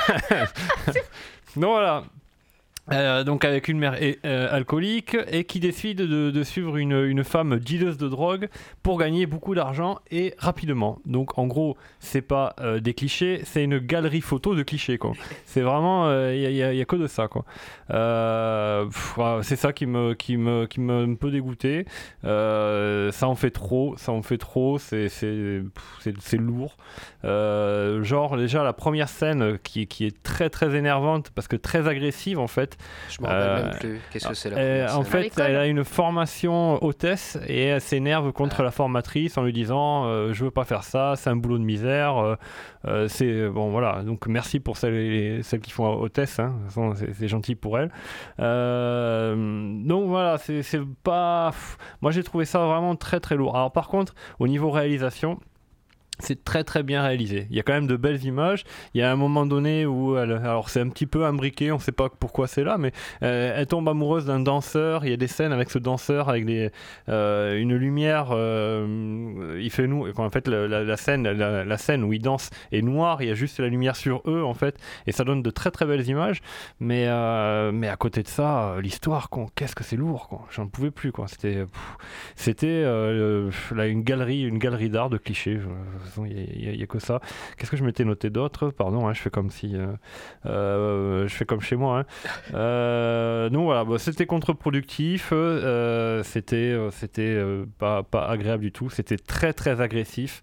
Non, voilà. Euh, donc avec une mère et, euh, alcoolique et qui décide de, de suivre une, une femme dealeuse de drogue pour gagner beaucoup d'argent et rapidement. Donc en gros, c'est pas euh, des clichés, c'est une galerie photo de clichés quoi. C'est vraiment, il euh, y, y, y a que de ça quoi. Euh, pff, voilà, c'est ça qui me qui me qui me un peu dégoûté. Euh, ça en fait trop, ça en fait trop. C'est c'est c'est, c'est lourd. Euh, genre déjà la première scène qui qui est très très énervante parce que très agressive en fait. Je me rappelle euh, même plus. Qu'est-ce que c'est la euh, première En scène fait, elle a une formation hôtesse et elle s'énerve contre ah. la formatrice en lui disant euh, je veux pas faire ça, c'est un boulot de misère. Euh, euh, c'est bon voilà. Donc merci pour celles, celles qui font hôtesse. Hein. C'est, c'est gentil pour elles. Euh, donc voilà, c'est, c'est pas. Moi j'ai trouvé ça vraiment très très lourd. Alors par contre, au niveau réalisation. C'est très très bien réalisé. Il y a quand même de belles images. Il y a un moment donné où elle, alors c'est un petit peu imbriqué, on ne sait pas pourquoi c'est là, mais euh, elle tombe amoureuse d'un danseur. Il y a des scènes avec ce danseur avec des, euh, une lumière. Euh, il fait nous. En fait, la, la, la scène, la, la scène où il danse est noire. Il y a juste la lumière sur eux en fait, et ça donne de très très belles images. Mais euh, mais à côté de ça, l'histoire, quoi, qu'est-ce que c'est lourd, quoi. J'en pouvais plus, quoi. C'était pff, c'était euh, là une galerie, une galerie d'art de clichés. façon, il n'y a, a que ça. Qu'est-ce que je m'étais noté d'autre? Pardon, hein, je fais comme si... Euh, euh, je fais comme chez moi. Hein. Euh, donc voilà, bah, c'était contre-productif, euh, c'était, euh, c'était euh, pas, pas agréable du tout, c'était très très agressif.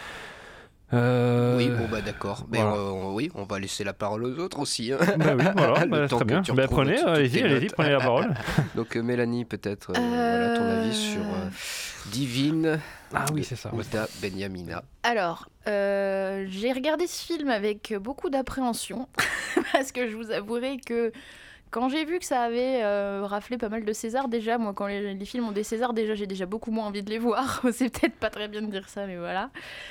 Euh... Oui, bon bah d'accord. Mais voilà. euh, oui, on va laisser la parole aux autres aussi. Hein. Bah oui, voilà, bah, très bien. Bah, prenez, allez-y, allez-y, prenez la parole. Donc euh, Mélanie, peut-être, euh, euh... voilà ton avis sur euh, Divine. Ah oui, c'est ça. Uta Benyamina. Alors, euh, j'ai regardé ce film avec beaucoup d'appréhension parce que je vous avouerai que quand j'ai vu que ça avait euh, raflé pas mal de Césars, déjà, moi, quand les, les films ont des Césars, déjà, j'ai déjà beaucoup moins envie de les voir. C'est peut-être pas très bien de dire ça, mais voilà.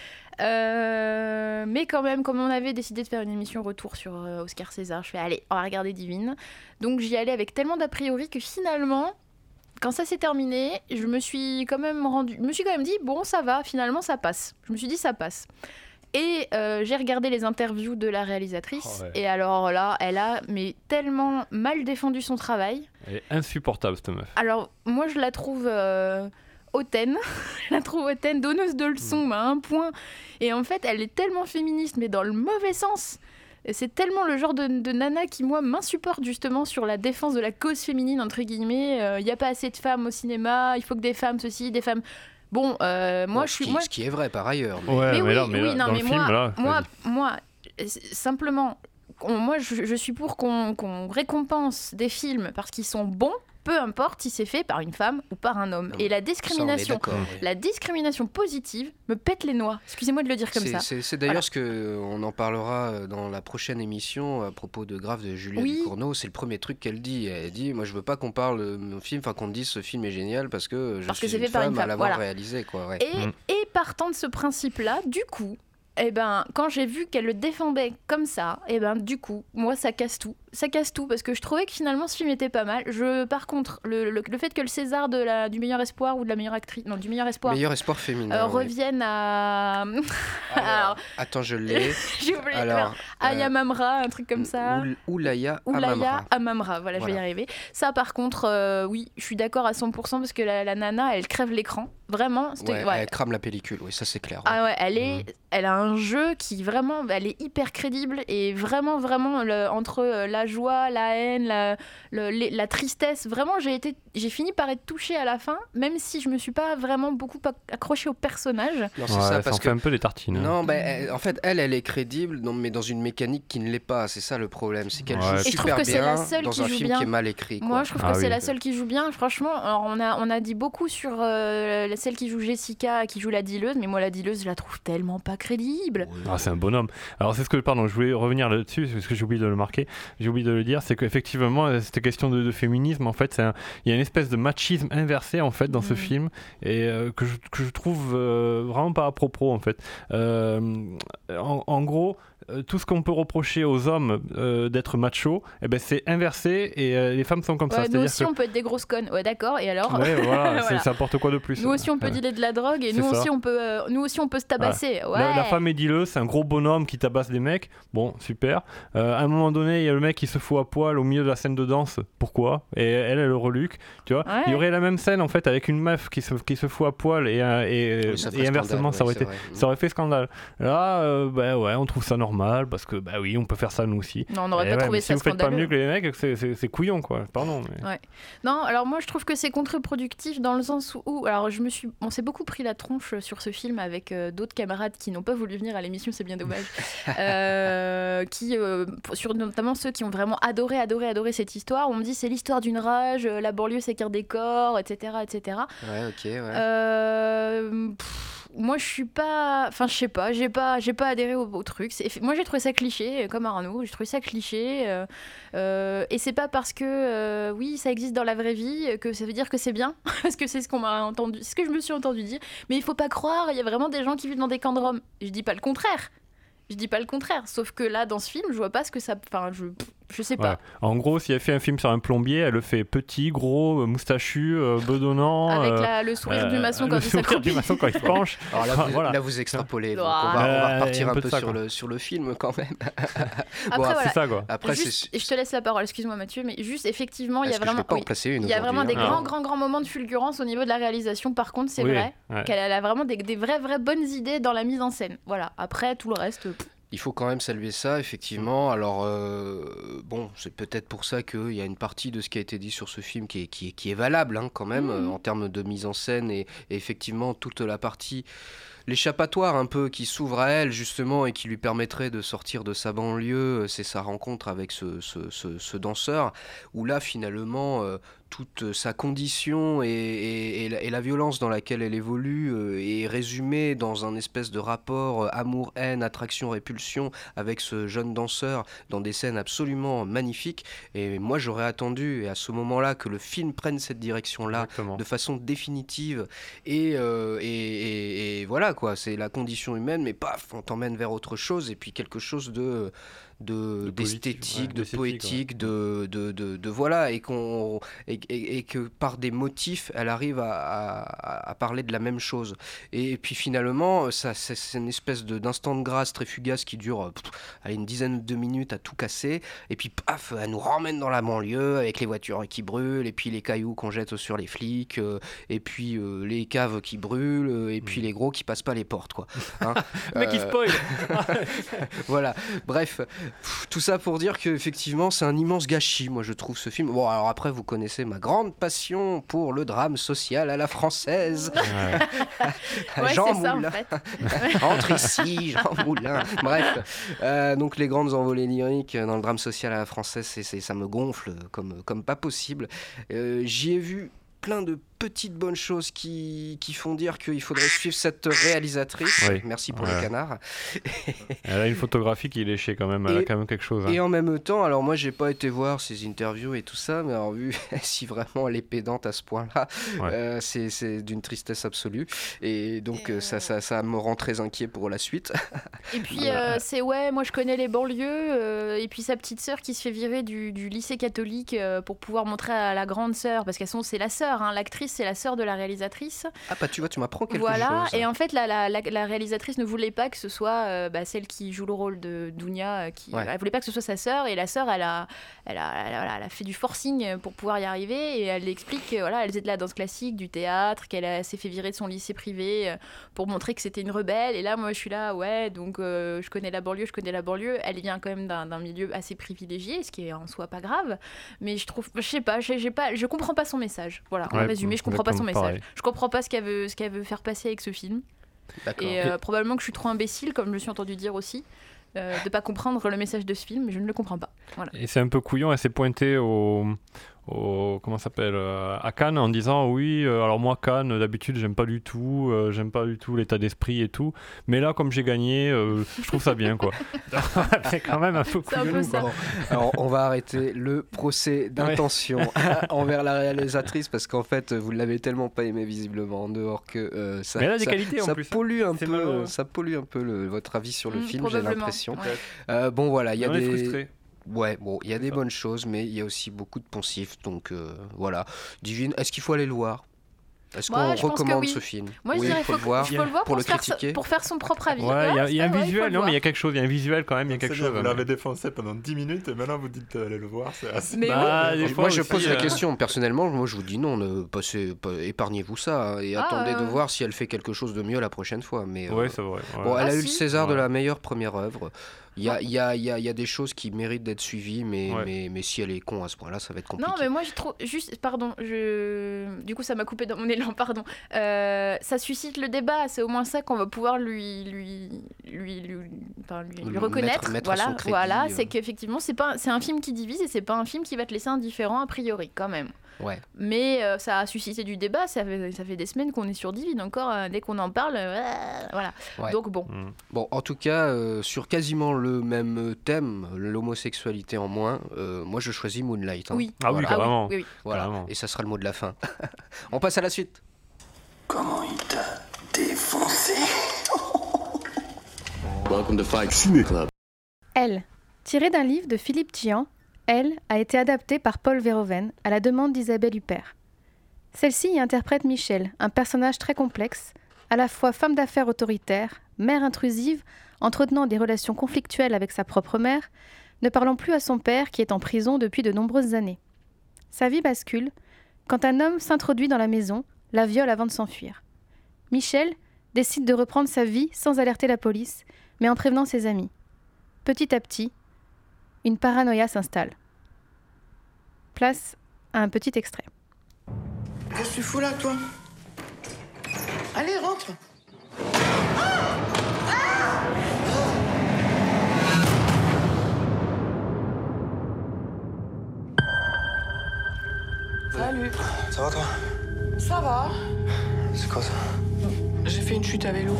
Euh, mais quand même, comme on avait décidé de faire une émission retour sur euh, Oscar César, je fais allez, on va regarder Divine. Donc j'y allais avec tellement d'a priori que finalement, quand ça s'est terminé, je me suis quand même rendu, je me suis quand même dit bon ça va, finalement ça passe. Je me suis dit ça passe. Et euh, j'ai regardé les interviews de la réalisatrice, oh ouais. Et alors là, elle a mais tellement mal défendu son travail. Elle est insupportable cette meuf. Alors moi je la trouve euh, hautaine, je la trouve hautaine, donneuse de leçons mmh. à un point. Et en fait, elle est tellement féministe, mais dans le mauvais sens. Et c'est tellement le genre de, de nana qui, moi, m'insupporte justement sur la défense de la cause féminine, entre guillemets. Il euh, n'y a pas assez de femmes au cinéma, il faut que des femmes, ceci, des femmes... Bon, euh, moi, bon, je suis... Ce qui, moi... ce qui est vrai, par ailleurs. Mais, ouais, mais, mais oui, là, mais oui, là, non, dans mais le moi, film, là... Moi, moi, simplement, on, moi, je, je suis pour qu'on, qu'on récompense des films parce qu'ils sont bons, peu importe si c'est fait par une femme ou par un homme. Et la discrimination, oui. la discrimination positive me pète les noix. Excusez-moi de le dire comme c'est, ça. C'est, c'est d'ailleurs voilà. ce que on en parlera dans la prochaine émission à propos de Grave de Julia oui. Ducournau. C'est le premier truc qu'elle dit. Elle dit, moi je veux pas qu'on parle de mon film, enfin qu'on dise ce film est génial parce que je parce suis que c'est une fait par femme une femme. à l'avoir voilà. réalisé, quoi. Ouais. Et, mmh. et partant de ce principe-là, du coup. Eh ben, quand j'ai vu qu'elle le défendait comme ça, eh ben, du coup, moi, ça casse tout. Ça casse tout, parce que je trouvais que finalement, ce film était pas mal. Je, par contre, le, le, le fait que le César de la, du meilleur espoir ou de la meilleure actrice... Non, du meilleur espoir... Meilleur espoir féminin, euh, oui. revienne à... Alors, alors, attends, je l'ai. J'ai oublié. Alors, Aya Mamra, un truc comme ça. Oulaya Oulaya Amamra, voilà, voilà, je vais y arriver. Ça, par contre, euh, oui, je suis d'accord à cent pour cent, parce que la, la nana, elle crève l'écran. Vraiment. Ouais, ouais. Elle crame la pellicule, oui, ça c'est clair. Ouais. Ah ouais, elle, est, mmh. elle a un jeu qui vraiment, elle est hyper crédible et vraiment, vraiment, le, entre la joie, la haine, la, le, la tristesse, vraiment, j'ai, été, j'ai fini par être touchée à la fin, même si je me suis pas vraiment beaucoup accrochée au personnage. Non, c'est ouais, ça, parce parce que... fait un peu les tartines. Non, bah, elle, en fait, elle, elle est crédible, non, mais dans une mécanique qui ne l'est pas, c'est ça le problème, c'est qu'elle ouais. joue et super je trouve que bien c'est la seule dans qui un joue film bien. qui est mal écrit. Quoi. Moi, je trouve ah que oui, c'est la oui. seule qui joue bien. Franchement, alors, on a, on a dit beaucoup sur euh, celle qui joue Jessica, qui joue la dealeuse, mais moi, la dealeuse, je la trouve tellement pas crédible. Ah, c'est un bonhomme. Alors, c'est ce que, pardon, je voulais revenir là-dessus, parce que j'ai oublié de le marquer, j'ai oublié de le dire, c'est qu'effectivement, cette question de, de féminisme, en fait, il y a une espèce de machisme inversé, en fait, dans mmh. ce film, et euh, que, je, que je trouve euh, vraiment pas à propos, en fait. Euh, en, en gros, tout ce qu'on peut reprocher aux hommes euh, d'être machos, eh ben, c'est inversé et euh, les femmes sont comme ouais, ça. Nous C'est-à-dire aussi, que... on peut être des grosses connes. Ouais, d'accord. Et alors ouais, voilà, voilà. C'est n'importe quoi de plus. Nous aussi, on peut ouais. dealer de la drogue et nous aussi, on peut, euh, nous aussi, on peut se tabasser. Ouais. Ouais. La, la femme est dealeuse, c'est un gros bonhomme qui tabasse des mecs. Bon, super. Euh, à un moment donné, il y a le mec qui se fout à poil au milieu de la scène de danse. Pourquoi ? Et elle, elle le reluque. Tu vois ? Ouais. Il y aurait la même scène en fait avec une meuf qui se, qui se fout à poil et, et, oui, et inversement, ça, aurait été, ça aurait fait scandale. Là, euh, bah ouais, on trouve ça normal parce que bah oui, on peut faire ça nous aussi. Non, on n'aurait et pas ouais, trouvé si ça vous scandaleux. faites pas mieux que les mecs, c'est, c'est, c'est couillon quoi. Pardon. Mais... Ouais. Non, alors moi je trouve que c'est contre-productif dans le sens où, alors je me suis, on s'est beaucoup pris la tronche sur ce film avec euh, d'autres camarades qui n'ont pas voulu venir à l'émission, c'est bien dommage. euh, qui, euh, sur notamment ceux qui ont vraiment adoré, adoré, adoré cette histoire. On me dit c'est l'histoire d'une rage, la banlieue c'est qu'un décor, et cetera, et cetera. Ouais, ok, ouais. Euh, pff, moi je suis pas, enfin je sais pas, j'ai pas, j'ai pas adhéré au, au truc. C'est, moi j'ai trouvé ça cliché, comme Arnaud, j'ai trouvé ça cliché. Euh, euh, et c'est pas parce que euh, oui ça existe dans la vraie vie que ça veut dire que c'est bien, parce que c'est ce qu'on m'a entendu, c'est ce que je me suis entendu dire. Mais il faut pas croire, il y a vraiment des gens qui vivent dans des camps de Rome. Je dis pas le contraire. Je dis pas le contraire, sauf que là dans ce film, je vois pas ce que ça, enfin je, Je sais pas. Ouais. En gros, si elle fait un film sur un plombier, elle le fait petit, gros, moustachu, euh, bedonnant. Avec euh, la, le sourire euh, du maçon quand le il sourire s'accroupit. du maçon quand il se penche. Alors là, vous, voilà. là, vous extrapolez. Donc on, Ah. va, on va Euh, repartir un un peu peu de ça, sur, quoi. le, sur le film quand même. Après, Bon, voilà. C'est ça, quoi. Après, Juste, c'est... et je te laisse la parole, excuse-moi Mathieu, mais juste effectivement, il y a Est-ce que je vraiment, vais pas en oui, placer une il y a vraiment des aujourd'hui, hein grands, Non. grands, grands moments de fulgurance au niveau de la réalisation. Par contre, c'est Oui, vrai ouais. qu'elle elle a vraiment des, des vraies, vraies bonnes idées dans la mise en scène. Voilà. Après, tout le reste. pff. Il faut quand même saluer ça, effectivement. Alors, euh, bon, c'est peut-être pour ça qu'il y a une partie de ce qui a été dit sur ce film qui est, qui est, qui est valable, hein, quand même, Mmh. euh, en termes de mise en scène, et, et effectivement, toute la partie, l'échappatoire un peu qui s'ouvre à elle, justement, et qui lui permettrait de sortir de sa banlieue, c'est sa rencontre avec ce, ce, ce, ce danseur, où là, finalement... euh, toute sa condition et, et, et, la, et la violence dans laquelle elle évolue euh, est résumée dans un espèce de rapport euh, amour-haine, attraction-répulsion avec ce jeune danseur dans des scènes absolument magnifiques. Et moi, j'aurais attendu, et à ce moment-là, que le film prenne cette direction-là Exactement. de façon définitive. Et, euh, et, et, et voilà, quoi, c'est la condition humaine, mais paf, on t'emmène vers autre chose, et puis quelque chose de... De, De positif, d'esthétique, ouais, de d'esthétique, poétique, de, de, de, de voilà, et, qu'on, et, et, et que par des motifs, elle arrive à, à, à parler de la même chose. Et, et puis finalement, ça, c'est, c'est une espèce de, d'instant de grâce très fugace qui dure pff, allez, une dizaine de minutes à tout casser, et puis paf, elle nous ramène dans la banlieue avec les voitures qui brûlent, et puis les cailloux qu'on jette sur les flics, euh, et puis euh, les caves qui brûlent, euh, et puis les gros qui passent pas les portes, quoi. Hein. Le mec, il Euh, spoil. Voilà, bref, pff, tout ça pour dire qu'effectivement c'est un immense gâchis, moi je trouve ce film. Bon, alors après vous connaissez ma grande passion pour le drame social à la française. Ouais, Jean c'est ça, en Moulin. fait. Entre ici, Jean Moulin. Bref, euh, donc les grandes envolées lyriques dans le drame social à la française, c'est, c'est, ça me gonfle comme, comme pas possible. Euh, j'y ai vu plein de petites bonnes choses qui, qui font dire qu'il faudrait suivre cette réalisatrice. Oui. Merci pour Ouais. les canards. Elle a une photographie qui est léchée quand même. Elle Et- a quand même quelque chose. hein. Et en même temps, alors moi j'ai pas été voir ses interviews et tout ça, mais alors vu si vraiment elle est pédante à ce point-là, Ouais. euh, c'est, c'est d'une tristesse absolue. Et donc euh, ça, ça, ça me rend très inquiet pour la suite. Et puis euh, c'est ouais, moi je connais les banlieues, euh, et puis sa petite sœur qui se fait virer du, du lycée catholique euh, pour pouvoir montrer à la grande sœur, parce qu'elles sont, c'est la sœur, hein, l'actrice c'est la sœur de la réalisatrice. Ah bah tu vois, tu m'apprends quelque Voilà, chose. et en fait la, la, la, la réalisatrice ne voulait pas que ce soit euh, bah, celle qui joue le rôle de Dounia, euh, qui, Ouais. elle voulait pas que ce soit sa sœur, et la sœur elle a, elle, a, elle, a, voilà, elle a fait du forcing pour pouvoir y arriver, et elle explique que voilà, elle faisait de la danse classique, du théâtre, qu'elle a- s'est fait virer de son lycée privé euh, pour montrer que c'était une rebelle, et là moi je suis là, ouais, donc euh, je connais la banlieue, je connais la banlieue, elle vient quand même d'un, d'un milieu assez privilégié, ce qui est en soi pas grave, mais je trouve, je sais pas, j'ai, j'ai pas, je comprends pas son message, voilà, en Ouais, résumé, je comprends pas son exactement message. pareil. Je comprends pas ce qu'elle veut, ce qu'elle veut faire passer avec ce film. D'accord. Et euh, probablement que je suis trop imbécile, comme je me suis entendu dire aussi, euh, de pas comprendre le message de ce film, mais je ne le comprends pas. Voilà. Et c'est un peu couillon, elle s'est pointée au, au comment ça s'appelle euh, à Cannes en disant oui, euh, alors moi Cannes d'habitude j'aime pas du tout, euh, j'aime pas du tout l'état d'esprit et tout, mais là comme j'ai gagné, euh, je trouve ça bien quoi. C'est quand même un peu C'est un couillon. peu ça. Bon, alors on va arrêter le procès d'intention envers la réalisatrice, parce qu'en fait vous ne l'avez tellement pas aimé visiblement en dehors que euh, ça, Mais elle a des ça, qualités, en ça plus, hein. pollue un C'est peu, malheureux. euh, ça pollue un peu le- votre avis sur le Mm, film, j'ai probablement, l'impression. ouais. Euh, bon voilà, il y a On est des frustrés. Ouais, bon, il y a des bonnes choses, mais il y a aussi beaucoup de poncifs, donc euh, voilà. Divine, est-ce qu'il faut aller le voir? Est-ce Moi, qu'on je pense que recommande oui. ce film? Moi, je Oui, dirais il faut faut le voir, faut le voir pour, pour, le se faire, critiquer. pour faire son propre avis. Ouais, il y a, il y a un c'est vrai, visuel, faut le non mais il y a voir. quelque chose, il y a un visuel quand même, il y a quelque C'est bien, chose. vous hein, l'avez mais- défoncé pendant dix minutes et maintenant vous dites d'aller le voir, c'est assez... Mais Bah, oui. des Et fois moi, je aussi, pose la euh, question personnellement. Moi, je vous dis non, ne passez, pas- épargnez-vous ça hein, et Ah, attendez de euh. voir si elle fait quelque chose de mieux la prochaine fois. Mais euh, Ouais, c'est vrai. ouais. bon, elle Ah, a eu si. le César de Ouais. la meilleure première œuvre. Il y a, il y, a, il y, a, il y a des choses qui méritent d'être suivies, mais, Ouais. mais, mais si elle est con à ce point-là, ça va être compliqué. Non, mais moi, je trouve. Juste, pardon, je... du coup, ça m'a coupé dans mon élan, pardon. Euh, ça suscite le débat, c'est au moins ça qu'on va pouvoir lui, lui, lui, lui, enfin, lui, lui Le reconnaître. mettre- mettre à voilà, son crédit, voilà euh. c'est qu'effectivement, c'est, pas, c'est un film qui divise et c'est pas un film qui va te laisser indifférent a priori, quand même. Ouais. Mais euh, ça a suscité du débat, ça fait, ça fait des semaines qu'on est sur Divine encore, euh, dès qu'on en parle, euh, voilà. Ouais. Donc bon. Mm. Bon, en tout cas, euh, sur quasiment le même thème, l'homosexualité en moins, euh, moi je choisis Moonlight. hein. Oui. Ah oui, Voilà. carrément. Oui, oui. Voilà. Carrément. Et ça sera le mot de la fin. On passe à la suite. Comment il t'a défoncé? Welcome to Fight Ciné Club. Elle, tirée d'un livre de Philippe Tian, Elle a été adaptée par Paul Verhoeven à la demande d'Isabelle Huppert. Celle-ci y interprète Michel, un personnage très complexe, à la fois femme d'affaires autoritaire, mère intrusive, entretenant des relations conflictuelles avec sa propre mère, ne parlant plus à son père qui est en prison depuis de nombreuses années. Sa vie bascule quand un homme s'introduit dans la maison, la viole avant de s'enfuir. Michel décide de reprendre sa vie sans alerter la police, mais en prévenant ses amis. Petit à petit, une paranoïa s'installe. Place à un petit extrait. Qu'est-ce que tu fous là, toi? Allez, rentre. Salut. Ça va, toi? Ça va. C'est quoi ça? J'ai fait une chute à vélo.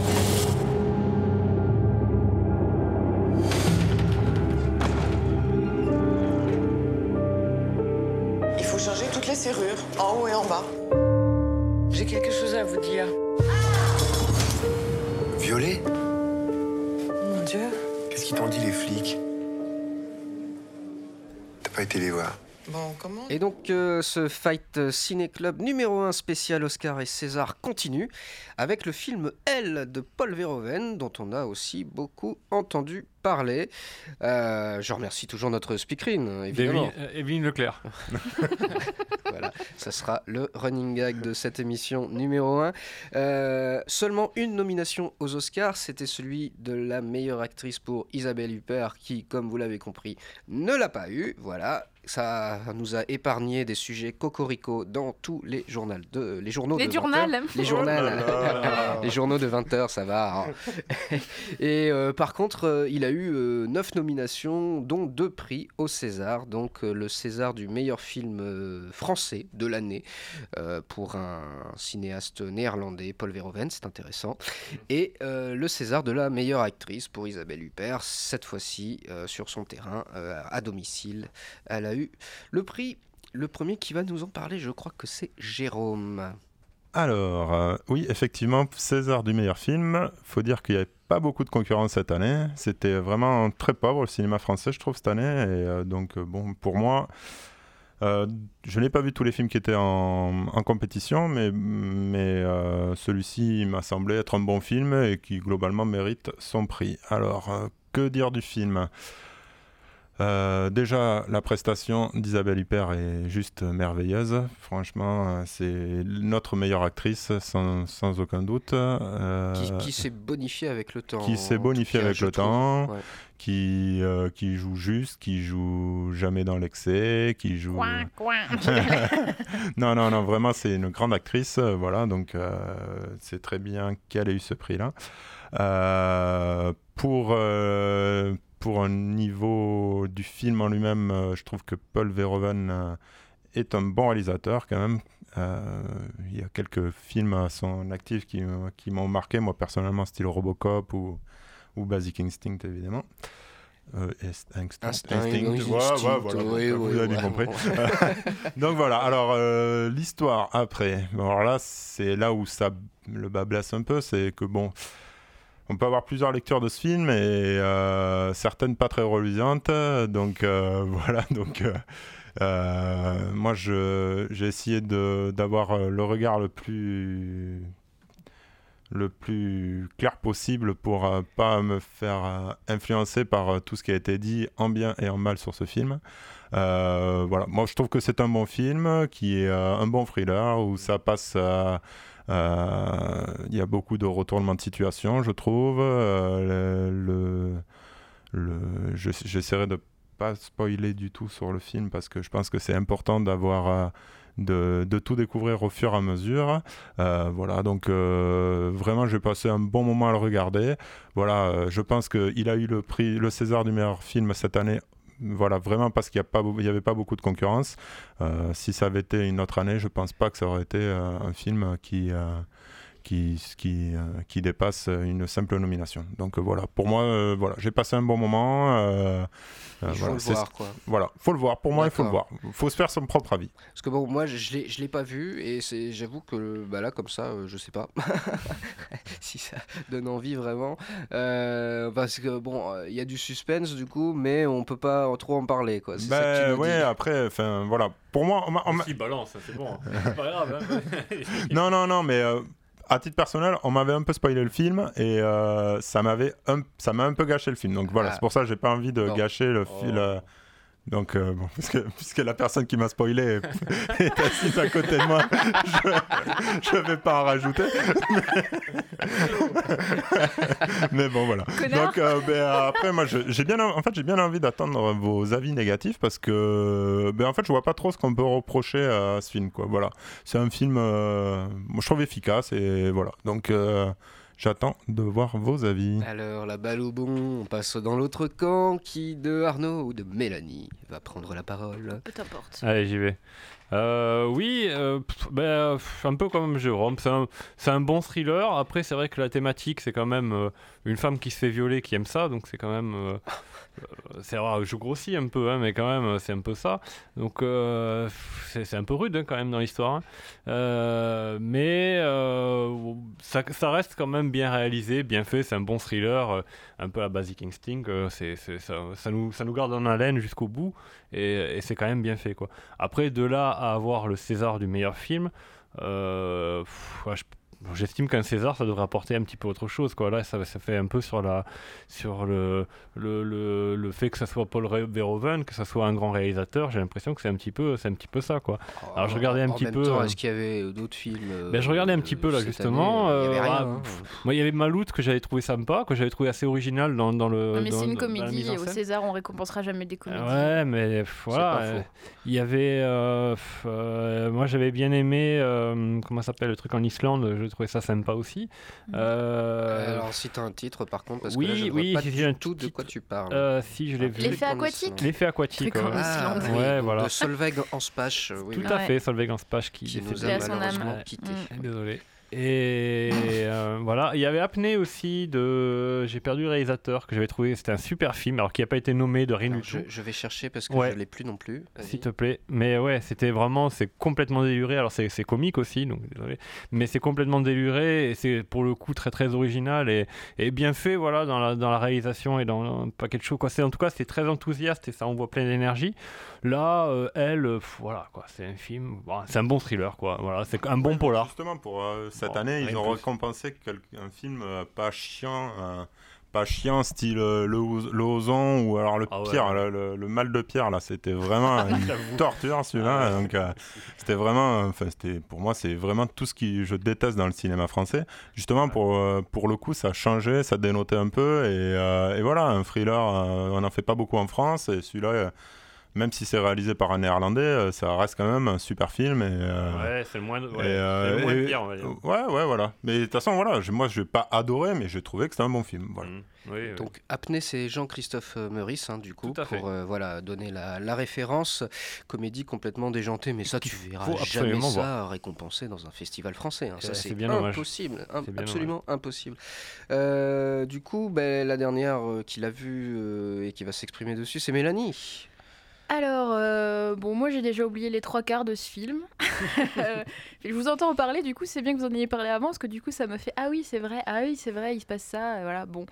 Il faut changer toutes les serrures, en haut et en bas. J'ai quelque chose à vous dire. Violet? Mon Dieu. Qu'est-ce qu'ils t'ont dit, les flics? T'as pas été les voir? Bon, comment? Et donc euh, ce Fight Ciné Club numéro un spécial Oscar et César continue avec le film Elle de Paul Verhoeven dont on a aussi beaucoup entendu parler. Euh, je remercie toujours notre speakerine, évidemment. Evelyne, Evelyne Leclerc. Voilà, ça sera le running gag de cette émission numéro un. Euh, seulement une nomination aux Oscars, c'était celui de la meilleure actrice pour Isabelle Huppert qui, comme vous l'avez compris, ne l'a pas eu. Voilà. Ça nous a épargné des sujets cocorico dans tous les journaux de les journaux les de journals. vingt heures. Les journaux, les journaux de vingt heures, ça va. Hein. Et euh, par contre, euh, il a eu euh, neuf nominations, dont deux prix au César. Donc euh, le César du meilleur film euh, français de l'année euh, pour un cinéaste néerlandais, Paul Verhoeven, c'est intéressant. Et euh, le César de la meilleure actrice pour Isabelle Huppert, cette fois-ci euh, sur son terrain, euh, à domicile. Elle a eu le prix. Le premier qui va nous en parler, je crois que c'est Jérôme. Alors, euh, oui, effectivement, César du meilleur film. Faut dire qu'il n'y avait pas beaucoup de concurrence cette année. C'était vraiment très pauvre le cinéma français, je trouve, cette année. Et euh, donc, euh, bon, pour moi, euh, je n'ai pas vu tous les films qui étaient en, en compétition, mais, mais euh, celui-ci m'a semblé être un bon film et qui, globalement, mérite son prix. Alors, euh, que dire du film ? Euh, déjà, la prestation d'Isabelle Huppert est juste merveilleuse. Franchement, c'est notre meilleure actrice, sans, sans aucun doute. Euh, qui qui s'est bonifiée avec le temps. Qui s'est bonifiée avec le temps, ouais. qui, euh, qui joue juste, qui joue jamais dans l'excès, qui joue... Coin, coin. non, non, non, vraiment, c'est une grande actrice. Voilà, donc euh, c'est très bien qu'elle ait eu ce prix-là. Euh, pour... Euh, Pour un niveau du film en lui-même, euh, je trouve que Paul Verhoeven euh, est un bon réalisateur quand même. Euh, il y a quelques films à son actif qui, euh, qui m'ont marqué, moi personnellement, style Robocop ou, ou Basic Instinct évidemment. Euh, Instinct, Instinct, Instinct. oui, Ouais, Instinct, ouais, voilà, oui, vous oui, avez ouais, compris. ouais. Donc voilà, alors euh, l'histoire après. Bon, alors là, c'est là où ça, le bas blesse un peu, c'est que bon... On peut avoir plusieurs lectures de ce film et euh, certaines pas très reluisantes. Donc euh, voilà, donc euh, euh, moi je, j'ai essayé de, d'avoir le regard le plus, le plus clair possible pour euh, pas me faire euh, influencer par euh, tout ce qui a été dit en bien et en mal sur ce film. Euh, voilà, moi je trouve que c'est un bon film qui est euh, un bon thriller où ça passe. Euh, Il euh, y a beaucoup de retournements de situation, je trouve. Euh, le, le, je, j'essaierai de ne pas spoiler du tout sur le film parce que je pense que c'est important d'avoir, euh, de, de tout découvrir au fur et à mesure. Euh, voilà, donc euh, vraiment, j'ai passé un bon moment à le regarder. Voilà, euh, je pense qu'il a eu le prix, le César du meilleur film cette année. Voilà, vraiment parce qu'il n'y avait pas beaucoup de concurrence. Euh, si ça avait été une autre année, je ne pense pas que ça aurait été euh, un film qui, euh, qui, qui, euh, qui dépasse une simple nomination. Donc euh, voilà, pour moi, euh, voilà, j'ai passé un bon moment. Euh, il euh, faut voilà, le c'est, voir, quoi. Voilà, faut le voir. Pour moi, D'accord. il faut le voir. Il faut se faire son propre avis. Parce que bon, moi, je, je l'ai, je l'ai pas vu et c'est, j'avoue que bah là, comme ça, euh, je sais pas si ça donne envie vraiment. Euh, parce que bon, il y a du suspense du coup, mais on peut pas trop en parler, quoi. C'est ça que tu Ben nous ouais, dis. après, enfin voilà. Pour moi, on m'a- on m'a- Si, balance, c'est bon. C'est pas grave. Hein. non, non, non, mais euh, à titre personnel, on m'avait un peu spoilé le film et euh, ça m'avait un, ça m'a un peu gâché le film. Donc voilà, Ah. c'est pour ça que j'ai pas envie de Bon. gâcher le Oh. film. euh, donc euh, bon, puisque, puisque la personne qui m'a spoilé est, est assise à côté de moi, je, je vais pas en rajouter. Mais bon voilà. Connard. Donc euh, ben, après moi je- j'ai bien en fait j'ai bien envie d'attendre vos avis négatifs parce que ben en fait je vois pas trop ce qu'on peut reprocher à ce film quoi. Voilà, c'est un film euh, moi je trouve efficace et voilà. Donc euh, j'attends de voir vos avis. Alors, la balle au bon, on passe dans l'autre camp. Qui de Arnaud ou de Mélanie va prendre la parole? Peu t'importe. Allez, j'y vais. Euh, oui, euh, pff, ben, pff, un peu comme Jérôme, c'est un, c'est un bon thriller. Après, c'est vrai que la thématique, c'est quand même euh, une femme qui se fait violer, qui aime ça, donc c'est quand même... euh, euh, c'est rare, je grossis un peu, hein, mais quand même, c'est un peu ça. Donc, euh, c'est, c'est un peu rude hein, quand même dans l'histoire. Hein. Euh, mais euh, ça, ça reste quand même bien réalisé, bien fait. C'est un bon thriller, euh, un peu à Basic Instinct. Euh, c'est, c'est, ça, ça, nous, ça nous garde en haleine jusqu'au bout, et, et c'est quand même bien fait, quoi. Après, de là à avoir le César du meilleur film, euh, pff, ouais, je- j'estime qu'un César, ça devrait apporter un petit peu autre chose, quoi. Là, ça, ça fait un peu sur, la, sur le, le, le, le fait que ça soit Paul Re- Verhoeven, que ça soit un grand réalisateur. J'ai l'impression que c'est un petit peu, c'est un petit peu ça, quoi. Alors, je regardais un en petit même peu... temps, euh, est-ce qu'il y avait euh, d'autres films euh, ben, je regardais un petit peu là cette justement. année, il y avait euh, rien, ah, hein. pff, moi, il y avait Maloute que j'avais trouvé sympa, que j'avais trouvé assez original dans, dans le. Ouais, mais dans- c'est une dans la comédie mise en et au scène. César, on récompensera jamais des comédies. Ouais, mais pff, voilà. pas euh, faux. Il y avait. euh, pff, euh, moi, j'avais bien aimé. euh, comment ça s'appelle le truc en Islande. Je trouvais ça sympa aussi. Euh, Alors, si t'as un titre, par contre, parce oui, que là, je ne oui, vois pas si du j'ai un tout de titre. quoi tu parles. euh, si, je l'ai vu. L'effet en aquatique. Islande. L'effet aquatique. Truc en ouais. Islande. oui, Ouais, donc voilà. de Solveig en Spache, euh, oui, Tout oui. à Ouais. fait, Solveig en Spach qui, qui nous décédé. a à son âme. malheureusement Ouais. quittés. Mm. Désolé. Et euh, voilà, il y avait Apnée aussi de. J'ai perdu le réalisateur que j'avais trouvé. C'était un super film, alors qui n'a pas été nommé de rien Alors, du je, tout. je vais chercher parce que Ouais. je l'ai plus non plus. Vas-y. S'il te plaît. Mais ouais, c'était vraiment, c'est complètement déluré. Alors c'est, c'est comique aussi, donc désolé. Mais c'est complètement déluré et c'est pour le coup très très original et, et bien fait, voilà, dans la, dans la réalisation et dans un paquet de choses. Quoi. C'est, en tout cas, c'est très enthousiaste et ça envoie plein d'énergie. Là, euh, elle, euh, pff, voilà, quoi, c'est un film, bon, c'est un bon thriller, quoi. Voilà, c'est un bon polar. Justement, pour euh, cette Bon, année, rien ils de ont plus. récompensé quel- un film euh, pas chiant, euh, pas chiant, style euh, le, Oz- le Ozon ou alors le Ah ouais, Pierre, ouais. le, le- le mal de Pierre, là, c'était vraiment une torture celui-là. Ah ouais. Donc, euh, c'était vraiment, enfin, c'était, pour moi, c'est vraiment tout ce que je déteste dans le cinéma français. Justement, pour, euh, pour le coup, ça changeait, ça dénotait un peu. Et, euh, et voilà, un thriller, euh, on n'en fait pas beaucoup en France. Et celui-là. euh, Même si c'est réalisé par un néerlandais, euh, ça reste quand même un super film. Et, euh, Ouais, c'est le moins, de- ouais, et, euh, c'est le moins et- pire, on va dire. Ouais, ouais, voilà. Mais de toute façon, voilà, je- moi, je n'ai pas adoré, mais j'ai trouvé que c'était un bon film. Voilà. Mmh. Oui, oui. Donc Apnée, c'est Jean-Christophe euh, Meurice, hein, du coup, Tout à fait. pour euh, voilà, donner la, la référence. Comédie complètement déjantée, mais ça, tu verras faut jamais absolument ça récompensé dans un festival français. hein. Ça, Ouais, c'est c'est bien dommage. impossible, im- C'est bien absolument impossible. Euh, du coup, ben, la dernière euh, qui l'a vu euh, et qui va s'exprimer dessus, c'est Mélanie. Alors, euh, bon, moi j'ai déjà oublié les trois quarts de ce film. Euh, je vous entends en parler, du coup c'est bien que vous en ayez parlé avant, parce que du coup ça me fait ah oui c'est vrai, ah oui c'est vrai, il se passe ça, et voilà, bon.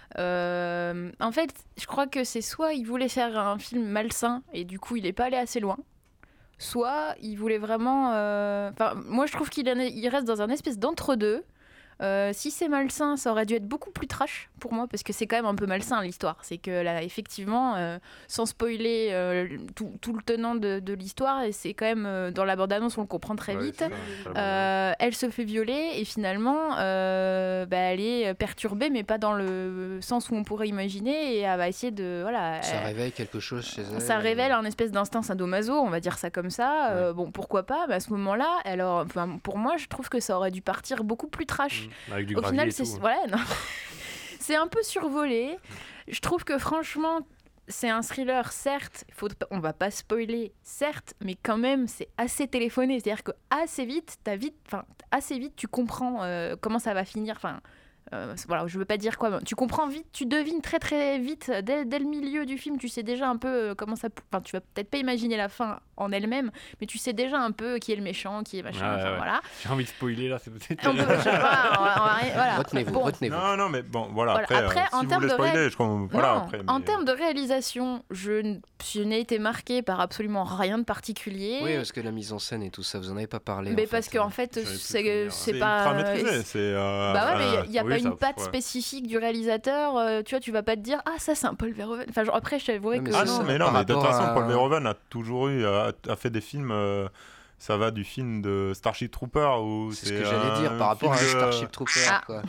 Euh, en fait, je crois que c'est soit il voulait faire un film malsain et du coup il est pas allé assez loin, soit il voulait vraiment. euh, Enfin, moi je trouve qu'il en est- il reste dans un espèce d'entre-deux. Euh, si c'est malsain, ça aurait dû être beaucoup plus trash pour moi, parce que c'est quand même un peu malsain l'histoire. C'est que là, effectivement, euh, sans spoiler euh, tout, tout le tenant de, de l'histoire, et c'est quand même euh, dans la bande-annonce, on le comprend très Ouais, vite. c'est ça, c'est la Euh, elle se fait violer et finalement, euh, bah, elle est perturbée, mais pas dans le sens où on pourrait imaginer, et elle va essayer de voilà. Ça elle- réveille quelque chose chez elle. ça révèle un espèce d'instinct sadomaso, on va dire ça comme ça. Euh, bon, pourquoi pas, mais à ce moment-là, alors, enfin, pour moi, je trouve que ça aurait dû partir beaucoup plus trash. Avec du Au gravier final, et c'est tout, hein. voilà, non. C'est un peu survolé. Je trouve que franchement, c'est un thriller, certes, faut, on va pas spoiler, certes, mais quand même, c'est assez téléphoné. C'est-à-dire que assez vite, t'as vite, enfin, assez vite, tu comprends euh, comment ça va finir. Enfin, euh, voilà, je veux pas dire quoi. Mais tu comprends vite, tu devines très très vite dès, dès le milieu du film. Tu sais déjà un peu euh, comment ça. Enfin, tu vas peut-être pas imaginer la fin en elle-même, mais tu sais déjà un peu qui est le méchant, qui est machin. Ouais, enfin, ouais. Voilà. J'ai envie de spoiler là, c'est peut-être. On peut, je sais pas, on va- on va rien- voilà. Retenez-vous, Bon. retenez-vous. Non, non, mais bon, voilà. Voilà. Après, Après, euh, en si vous termes voulez de spoiler, ré- je comprends. Voilà, Non, après. en mais- termes de réalisation, je, n- je n'ai été marquée par absolument rien de particulier. Oui, parce que la mise en scène et tout ça, vous en avez pas parlé. Mais en parce fait. qu'en fait, J'aurais pu c'est souvenir. c'est C'est pas. ultra maîtrisé, c'est, euh, bah ouais, mais enfin, il n'y a, oui, pas ça- une patte ouais. spécifique du réalisateur. euh, tu vois, tu vas pas te dire ah ça c'est un Paul Verhoeven. Enfin, genre, après, je t'avouerais Ouais, mais que Ah c'est non, ça, mais non, par mais de toute rapport façon, à- Paul Verhoeven a toujours eu, a, a fait des films. euh, ça va du film de Starship Trooper où C'est c'est ce que j'allais dire un par rapport à film de- Starship Trooper. Ah. Quoi.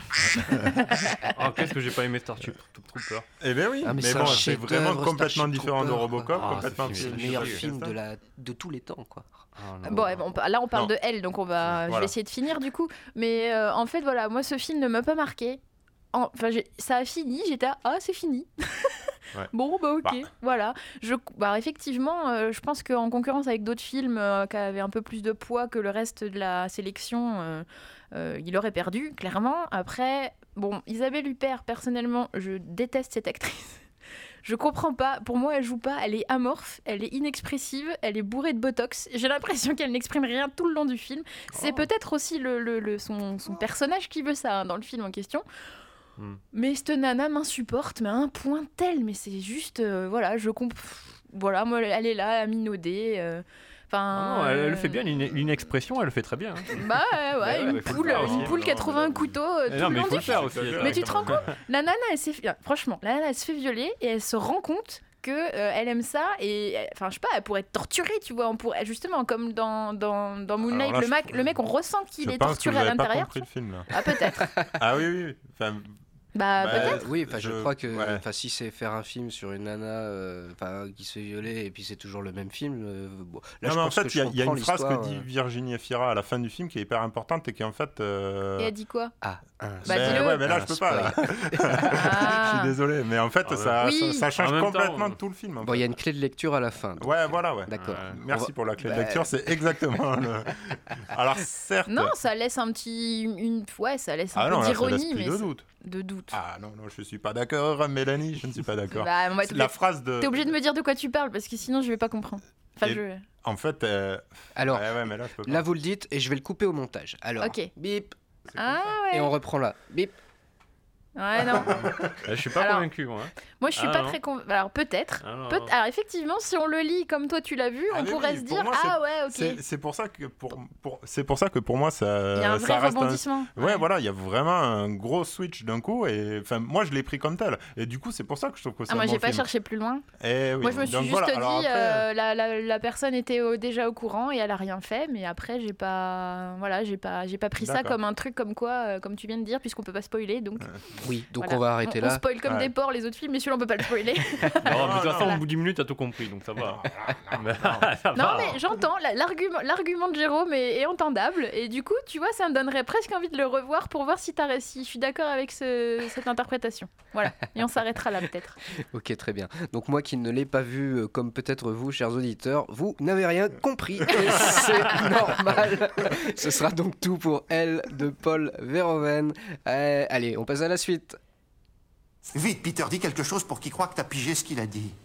Oh, qu'est-ce que j'ai pas aimé Starship Trooper. Eh bien oui, Ah, mais mais, c'est bon, un c'est chef-d'œuvre, vraiment complètement Starship différent de Trooper, Robocop, quoi. Ah, complètement ce C'est le film, meilleur différent. film de, la... de tous les temps, quoi. Bon, ouais, bon, là on parle Non. de Elle, donc on va, je Voilà. vais essayer de finir du coup. Mais euh, en fait, voilà, moi ce film ne m'a pas marqué. En- Enfin, j'ai- ça a fini, j'étais à, ah c'est fini. Ouais. Bon bah ok, Bah. voilà. Je, bah effectivement, euh, je pense qu'en concurrence avec d'autres films euh, qui avaient un peu plus de poids que le reste de la sélection, euh, euh, il aurait perdu clairement. Après, bon, Isabelle Huppert, personnellement, je déteste cette actrice. Je comprends pas. Pour moi, elle joue pas. Elle est amorphe, elle est inexpressive, elle est bourrée de botox. J'ai l'impression qu'elle n'exprime rien tout le long du film. C'est Oh. peut-être aussi le, le- le- son, son personnage qui veut ça hein, dans le film en question. Hmm. Mais cette nana m'insupporte, mais à un point tel. Mais c'est juste, euh, voilà, je comprends. Voilà, moi, elle est là, à minauder. euh, Enfin. Ah non, elle, elle euh, fait bien l'ine- l'inexpression, elle le fait très bien. hein. Bah ouais, ouais, Ouais, une mais faut le poule, faire une aussi. poule qui a trouvé un couteau euh, Eh tout non, le mais long il faut du le faire film. aussi. Mais tu te rends compte, la nana, elle s'est fait... franchement, la nana, elle se fait violer et elle se rend compte que euh, elle aime ça et euh, enfin je sais pas, elle pourrait être torturée, tu vois, on pourrait justement comme dans dans, dans Moonlight, Alors là, le je- mec, le mec, on ressent qu'il Je est pense que torturé vous à avez pas l'intérieur. compris le film là. Ah peut-être. Ah oui, oui. Enfin, Bah, Bah, peut-être. Oui, enfin, je, Je- crois que ouais. enfin, si c'est faire un film sur une nana euh, enfin, qui se fait violer et puis c'est toujours le même film. euh, bon. Là, non, je mais en pense que fait, je il y a- il y, a comprends une phrase que l'histoire, dit euh. Virginie Efira à la fin du film qui est hyper importante et qui en fait. euh, Et elle dit quoi? Ah, un Bah, ben, dis-le. ouais, mais là, Un je peux pas. là. Ah. Je suis désolé, mais en fait, Ah ouais. ça, Oui. ça, ça change En même temps, complètement euh, tout le film. en Bon, il fait. y a une clé de lecture à la fin. donc. Ouais, voilà, ouais. D'accord. Ouais. On Merci va- pour la clé de Bah, lecture, c'est exactement le. Alors, certes. Non, ça laisse un petit une ouais, ça laisse un Ah peu non, là, ça laisse d'ironie plus mais de c'est- doute. de doute. Ah non, non, je suis pas d'accord, Mélanie, je ne suis pas d'accord. Bah, on va être La obligé- phrase de. T'es obligé de me dire de quoi tu parles parce que sinon je vais pas comprendre. Enfin, Et- je... En fait. euh, Alors, ouais, ouais, mais là, je peux pas. là, vous le dites et je vais le couper au montage. Alors, Ok. bip, Ah et ouais. on reprend là. Bip. Ouais, non. Je suis pas Alors, convaincu, moi. hein. Moi, je suis Ah, pas non. très convaincue. Alors, peut-être. Ah, non, Peut- non. Alors, effectivement, si on le lit comme toi tu l'as vu, Ah, on mais pourrait oui, se pour dire moi, ah c'est- ouais, ok. C'est c'est pour ça que pour, pour c'est pour ça que pour moi ça Il y a un ça vrai reste rebondissement. Ouais, voilà, il y a vraiment un gros switch d'un coup et enfin moi je l'ai pris comme tel et du coup c'est pour ça que je trouve que c'est Ah, moi, un j'ai bon pas film. cherché plus loin. Eh oui, Moi, je me suis donc juste voilà. dit, Alors après, euh, la, la, la personne était au- déjà au courant et elle a rien fait, mais après, j'ai pas, voilà, j'ai pas, j'ai pas pris ça D'accord. comme un truc comme quoi, euh, comme tu viens de dire, puisqu'on peut pas spoiler, donc. Oui, donc voilà. on va arrêter on, là. On spoil comme Ouais. des porcs les autres films, mais celui-là on peut pas le spoiler. Non, mais de toute façon, Voilà. au bout d'une minute, t'as tout compris, donc ça va. Mais- ça Non, va. mais j'entends, la- l'argument, l'argument de Jérôme est, est entendable, et du coup, tu vois, ça me donnerait presque envie de le revoir pour voir si t'as réussi. Je suis d'accord avec ce- cette interprétation. Voilà, et on s'arrêtera là peut-être. Ok, très bien. Donc moi qui ne l'ai pas vu, euh, comme peut-être vous, chers auditeurs, vous n'avez rien compris. Et c'est normal. Ce sera donc tout pour Elle de Paul Verhoeven. Euh, allez, on passe à la suite. Vite, Peter, dis quelque chose pour qu'il croie que t'as pigé ce qu'il a dit.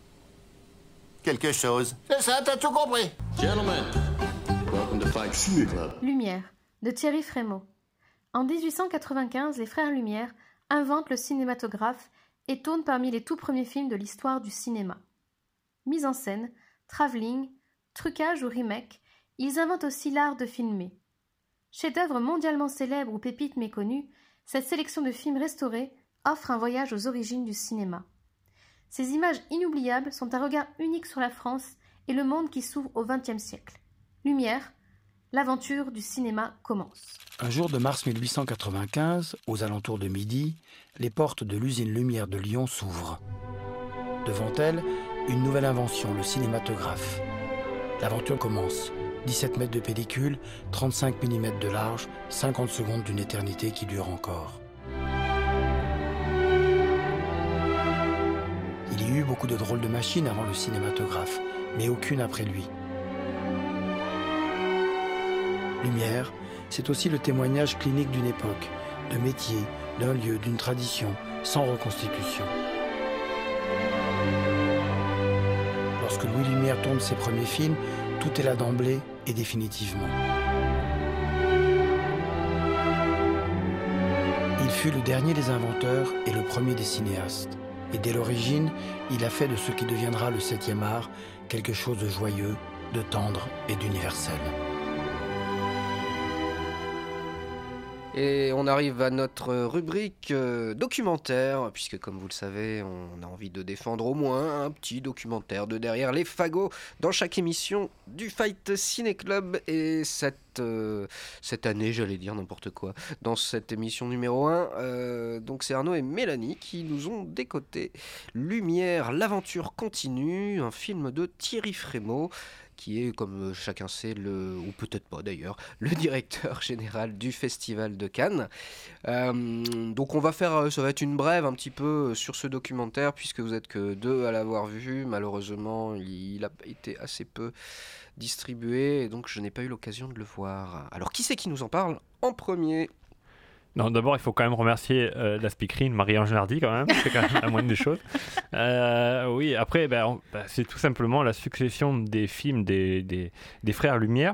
Quelque chose. C'est ça, t'as tout compris. Gentlemen, welcome to Fight Ciné Club. Lumière, de Thierry Frémaux. En dix-huit cent quatre-vingt-quinze, les frères Lumière inventent le cinématographe et tournent parmi les tout premiers films de l'histoire du cinéma. Mise en scène, travelling, trucage ou remake, ils inventent aussi l'art de filmer. Chef-d'œuvre mondialement célèbre ou pépite méconnue, cette sélection de films restaurés offre un voyage aux origines du cinéma. Ces images inoubliables sont un regard unique sur la France et le monde qui s'ouvre au vingtième siècle. Lumière, l'aventure du cinéma commence. Un jour de mars mille huit cent quatre-vingt-quinze, aux alentours de midi, les portes de l'usine Lumière de Lyon s'ouvrent. Devant elles, une nouvelle invention, le cinématographe. L'aventure commence. dix-sept mètres de pellicule, trente-cinq millimètres de large, cinquante secondes d'une éternité qui dure encore. Il y Il y eut beaucoup de drôles de machines avant le cinématographe, mais aucune après lui. Lumière, c'est aussi le témoignage clinique d'une époque, de métier, d'un lieu, d'une tradition, sans reconstitution. Lorsque Louis Lumière tourne ses premiers films, tout est là d'emblée et définitivement. Il fut le dernier des inventeurs et le premier des cinéastes. Et dès l'origine, il a fait de ce qui deviendra le septième art quelque chose de joyeux, de tendre et d'universel. Et on arrive à notre rubrique euh, documentaire, puisque comme vous le savez, on a envie de défendre au moins un petit documentaire de derrière les fagots dans chaque émission du Fight Ciné Club. Et cette, euh, cette année, j'allais dire n'importe quoi, dans cette émission numéro un, euh, donc c'est Arnaud et Mélanie qui nous ont décoté Lumière, l'aventure continue, un film de Thierry Frémaux, qui est, comme chacun sait, le, ou peut-être pas d'ailleurs, le directeur général du Festival de Cannes. Euh, donc on va faire, ça va être une brève un petit peu sur ce documentaire, puisque vous êtes que deux à l'avoir vu. Malheureusement, il a été assez peu distribué, et donc je n'ai pas eu l'occasion de le voir. Alors qui c'est qui nous en parle en premier ? Non, d'abord, il faut quand même remercier euh, la speakerine Marie-Ange Nardi, quand même, c'est quand même la moindre des choses. Euh, oui, après, ben, on, ben, c'est tout simplement la succession des films des, des, des frères Lumière,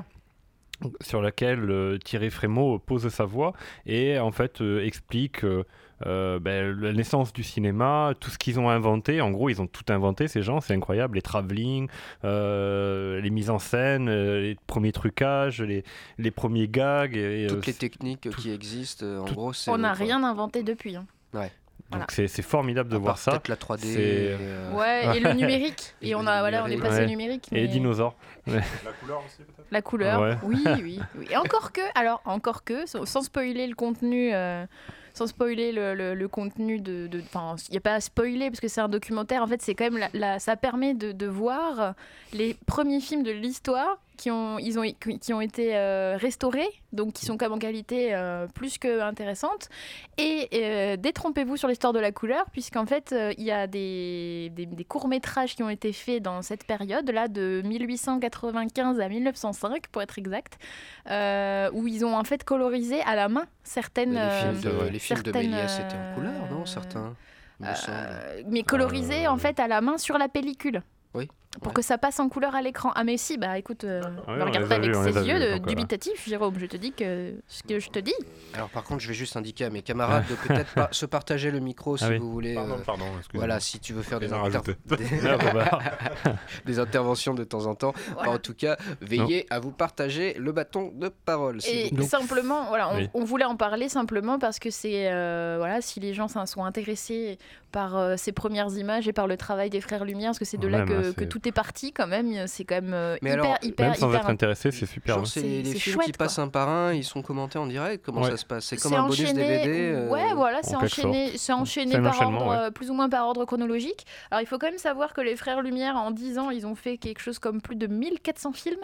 sur laquelle euh, Thierry Frémaux pose sa voix et en fait euh, explique euh, euh, ben, la naissance du cinéma, tout ce qu'ils ont inventé. En gros, ils ont tout inventé, ces gens, c'est incroyable. Les travelling, euh, les mises en scène, euh, les premiers trucages, les, les premiers gags. Et, Toutes euh, les techniques tout, qui existent, en tout, gros, c'est... On n'a rien inventé depuis. Hein. Ouais. Donc voilà. c'est, c'est formidable de à voir ça. Peut-être la trois D. C'est... Euh... Ouais, et le numérique. Et, et on a, voilà, on est passé ouais. au numérique. Mais... Et les dinosaures. La couleur aussi peut-être. La couleur, ouais. oui, oui, oui. Et encore que, alors encore que, sans spoiler le contenu. Euh... Sans spoiler le, le, le contenu de... Enfin, il n'y a pas à spoiler parce que c'est un documentaire. En fait, c'est quand même la, la, ça permet de, de voir les premiers films de l'histoire qui ont, ils ont, qui ont été euh, restaurés, donc qui sont quand même en qualité euh, plus qu'intéressante. Et euh, détrompez-vous sur l'histoire de la couleur, puisqu'en fait, il euh, y a des, des, des courts-métrages qui ont été faits dans cette période-là, de mille huit cent quatre-vingt-quinze à mille neuf cent cinq, pour être exact, euh, où ils ont en fait colorisé à la main certaines... Mais les films de, euh, les films de Méliès étaient en couleur, non, certains me euh, mais colorisés euh... en fait à la main sur la pellicule. Oui. Pour ouais. que ça passe en couleur à l'écran. Ah mais si, bah écoute, euh, ouais, ne regarde pas avec vu, ses yeux vu, de, dubitatifs, Jérôme. Je te dis que ce que je te dis. Alors par contre, je vais juste indiquer à mes camarades de peut-être pas se partager le micro si ah, oui. vous voulez. Pardon, euh, pardon, voilà, si tu veux faire des, inter... des... Ah, des interventions de temps en temps. Voilà. En tout cas, veillez non. à vous partager le bâton de parole. Et donc... simplement, voilà, on, oui. on voulait en parler simplement parce que c'est, euh, voilà, si les gens sont intéressés par euh, ces premières images et par le travail des frères Lumière, parce que c'est de là ouais, que, c'est... que tout est parti quand même. C'est quand même euh, mais hyper, alors, hyper, même sans hyper être intéressé, c'est super. Genre, c'est, c'est les c'est films chouette, qui passent quoi. un par un, ils sont commentés en direct. Comment ouais. ça se passe? C'est comme c'est un enchaîné, bonus D V D. Euh... Ouais, voilà, c'est enchaîné, c'est enchaîné c'est par ordre, ouais. euh, plus ou moins par ordre chronologique. Alors il faut quand même savoir que les frères Lumière, en dix ans, ils ont fait quelque chose comme plus de mille quatre cents films.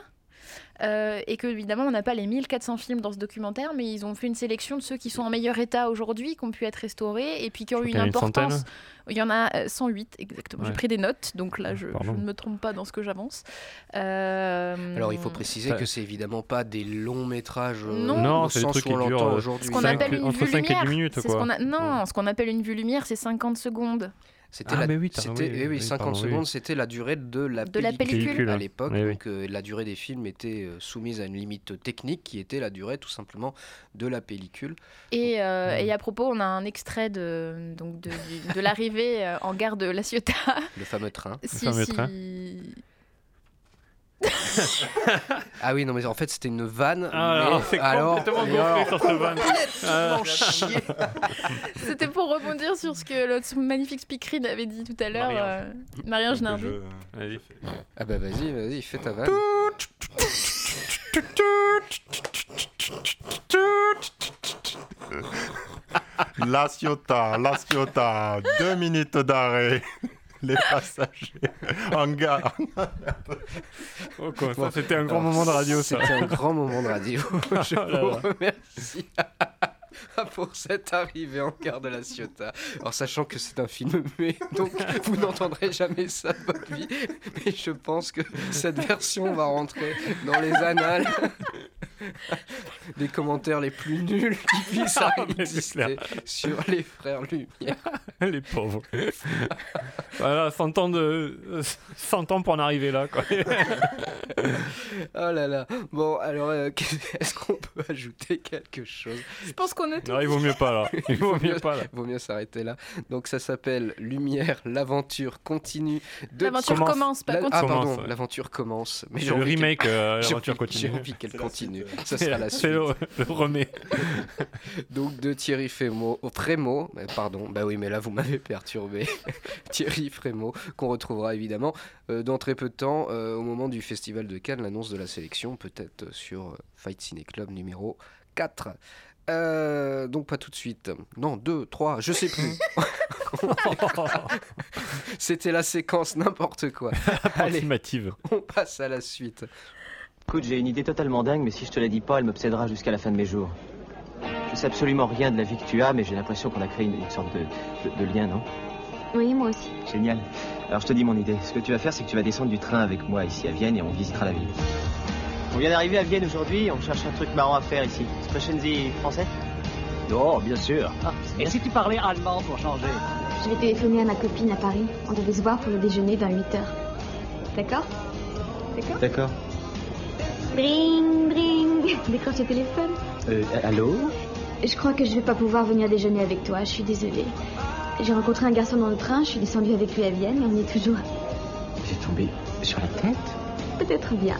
Euh, et que évidemment on n'a pas les mille quatre cents films dans ce documentaire, mais ils ont fait une sélection de ceux qui sont en meilleur état aujourd'hui, qui ont pu être restaurés et puis qui ont eu une importance. Une il y en a cent huit exactement. Ouais. J'ai pris des notes, donc là je, je Pardon. ne me trompe pas dans ce que j'avance. Euh... Alors il faut préciser ça... que c'est évidemment pas des longs métrages. Euh, non, non au c'est sens des trucs où on qui l'entend durent aujourd'hui. Ce qu'on appelle une entre vue cinq lumière. et dix minutes, c'est quoi. Ce qu'on a... Non, ouais. ce qu'on appelle une vue lumière, c'est cinquante secondes. C'était ah, la, mais oui, c'était, oui, eh oui, oui, cinquante pardon, secondes, oui. c'était la durée de la, de pellicule, la pellicule à l'époque. Oui, oui. Donc euh, la durée des films était euh, soumise à une limite technique qui était la durée tout simplement de la pellicule. Et, euh, et à propos, on a un extrait de, donc de, de, de l'arrivée euh, en gare de La Ciotat. Le fameux train. Si, le fameux si... train. Ah oui, non, mais en fait, c'était une vanne. Ah, mais... alors, c'est alors, complètement gonflé sur cette vanne. Ah. chier. C'était pour rebondir sur ce que notre magnifique speakerine avait dit tout à l'heure, euh, Marie-Ange Nardi. Je... Vas-y. Ah bah vas-y, vas-y, fais ta vanne. La Ciotat, La Ciotat, deux minutes d'arrêt. Les passagers en gare. Oh, quoi, ça, c'était un grand moment de radio, ça. C'était un grand moment de radio. Je vous remercie. pour cette arrivée en gare de la Ciotat. Alors sachant que c'est un film muet, donc vous n'entendrez jamais ça de votre vie, mais je pense que cette version va rentrer dans les annales des commentaires les plus nuls qui puissent exister sur les frères Lumière. Les pauvres. Voilà, cent ans, de... cent ans pour en arriver là, quoi. Oh là là. Bon, alors, euh, est-ce qu'on peut ajouter quelque chose ? Je pense qu'on a tout. Non, il vaut mieux pas là. Il vaut mieux pas là. Il vaut mieux s'arrêter là. Donc ça s'appelle Lumière, l'aventure continue. De... L'aventure commence, commence pas la... continue. Ah pardon, commence, ouais. L'aventure commence. Mais c'est j'ai le envie remake, qu'elle... euh, l'aventure j'ai continue. J'ai envie qu'elle continue. Ça sera la suite. C'est le, le remake. Donc de Thierry Frémaux, Frémaux, pardon, bah oui, mais là vous m'avez perturbé. Thierry Frémaux, qu'on retrouvera évidemment euh, dans très peu de temps euh, au moment du Festival de Cannes, l'annonce de la sélection, peut-être sur euh, Fight Ciné Club numéro quatre. Euh, donc pas tout de suite. Non, deux, trois, je sais plus. C'était la séquence n'importe quoi. Allez, on passe à la suite. Écoute, j'ai une idée totalement dingue, mais si je te la dis pas, elle m'obsédera jusqu'à la fin de mes jours. Je sais absolument rien de la vie que tu as, mais j'ai l'impression qu'on a créé une, une sorte de, de, de lien, non ? Oui, moi aussi. Génial. Alors je te dis mon idée. Ce que tu vas faire, c'est que tu vas descendre du train avec moi ici à Vienne et on visitera la ville. On vient d'arriver à Vienne aujourd'hui, on cherche un truc marrant à faire ici. Sprechen Sie français ? Oh, bien sûr. Ah, et si tu parlais allemand pour changer ? Je vais téléphoner à ma copine à Paris. On devait se voir pour le déjeuner vers huit heures. D'accord ? D'accord ? D'accord. Dring, dring. Décroche le téléphone. Euh, allô ? Je crois que je vais pas pouvoir venir déjeuner avec toi, je suis désolée. J'ai rencontré un garçon dans le train, je suis descendue avec lui à Vienne, mais on y est toujours... J'ai tombé sur la tête ? Peut-être bien.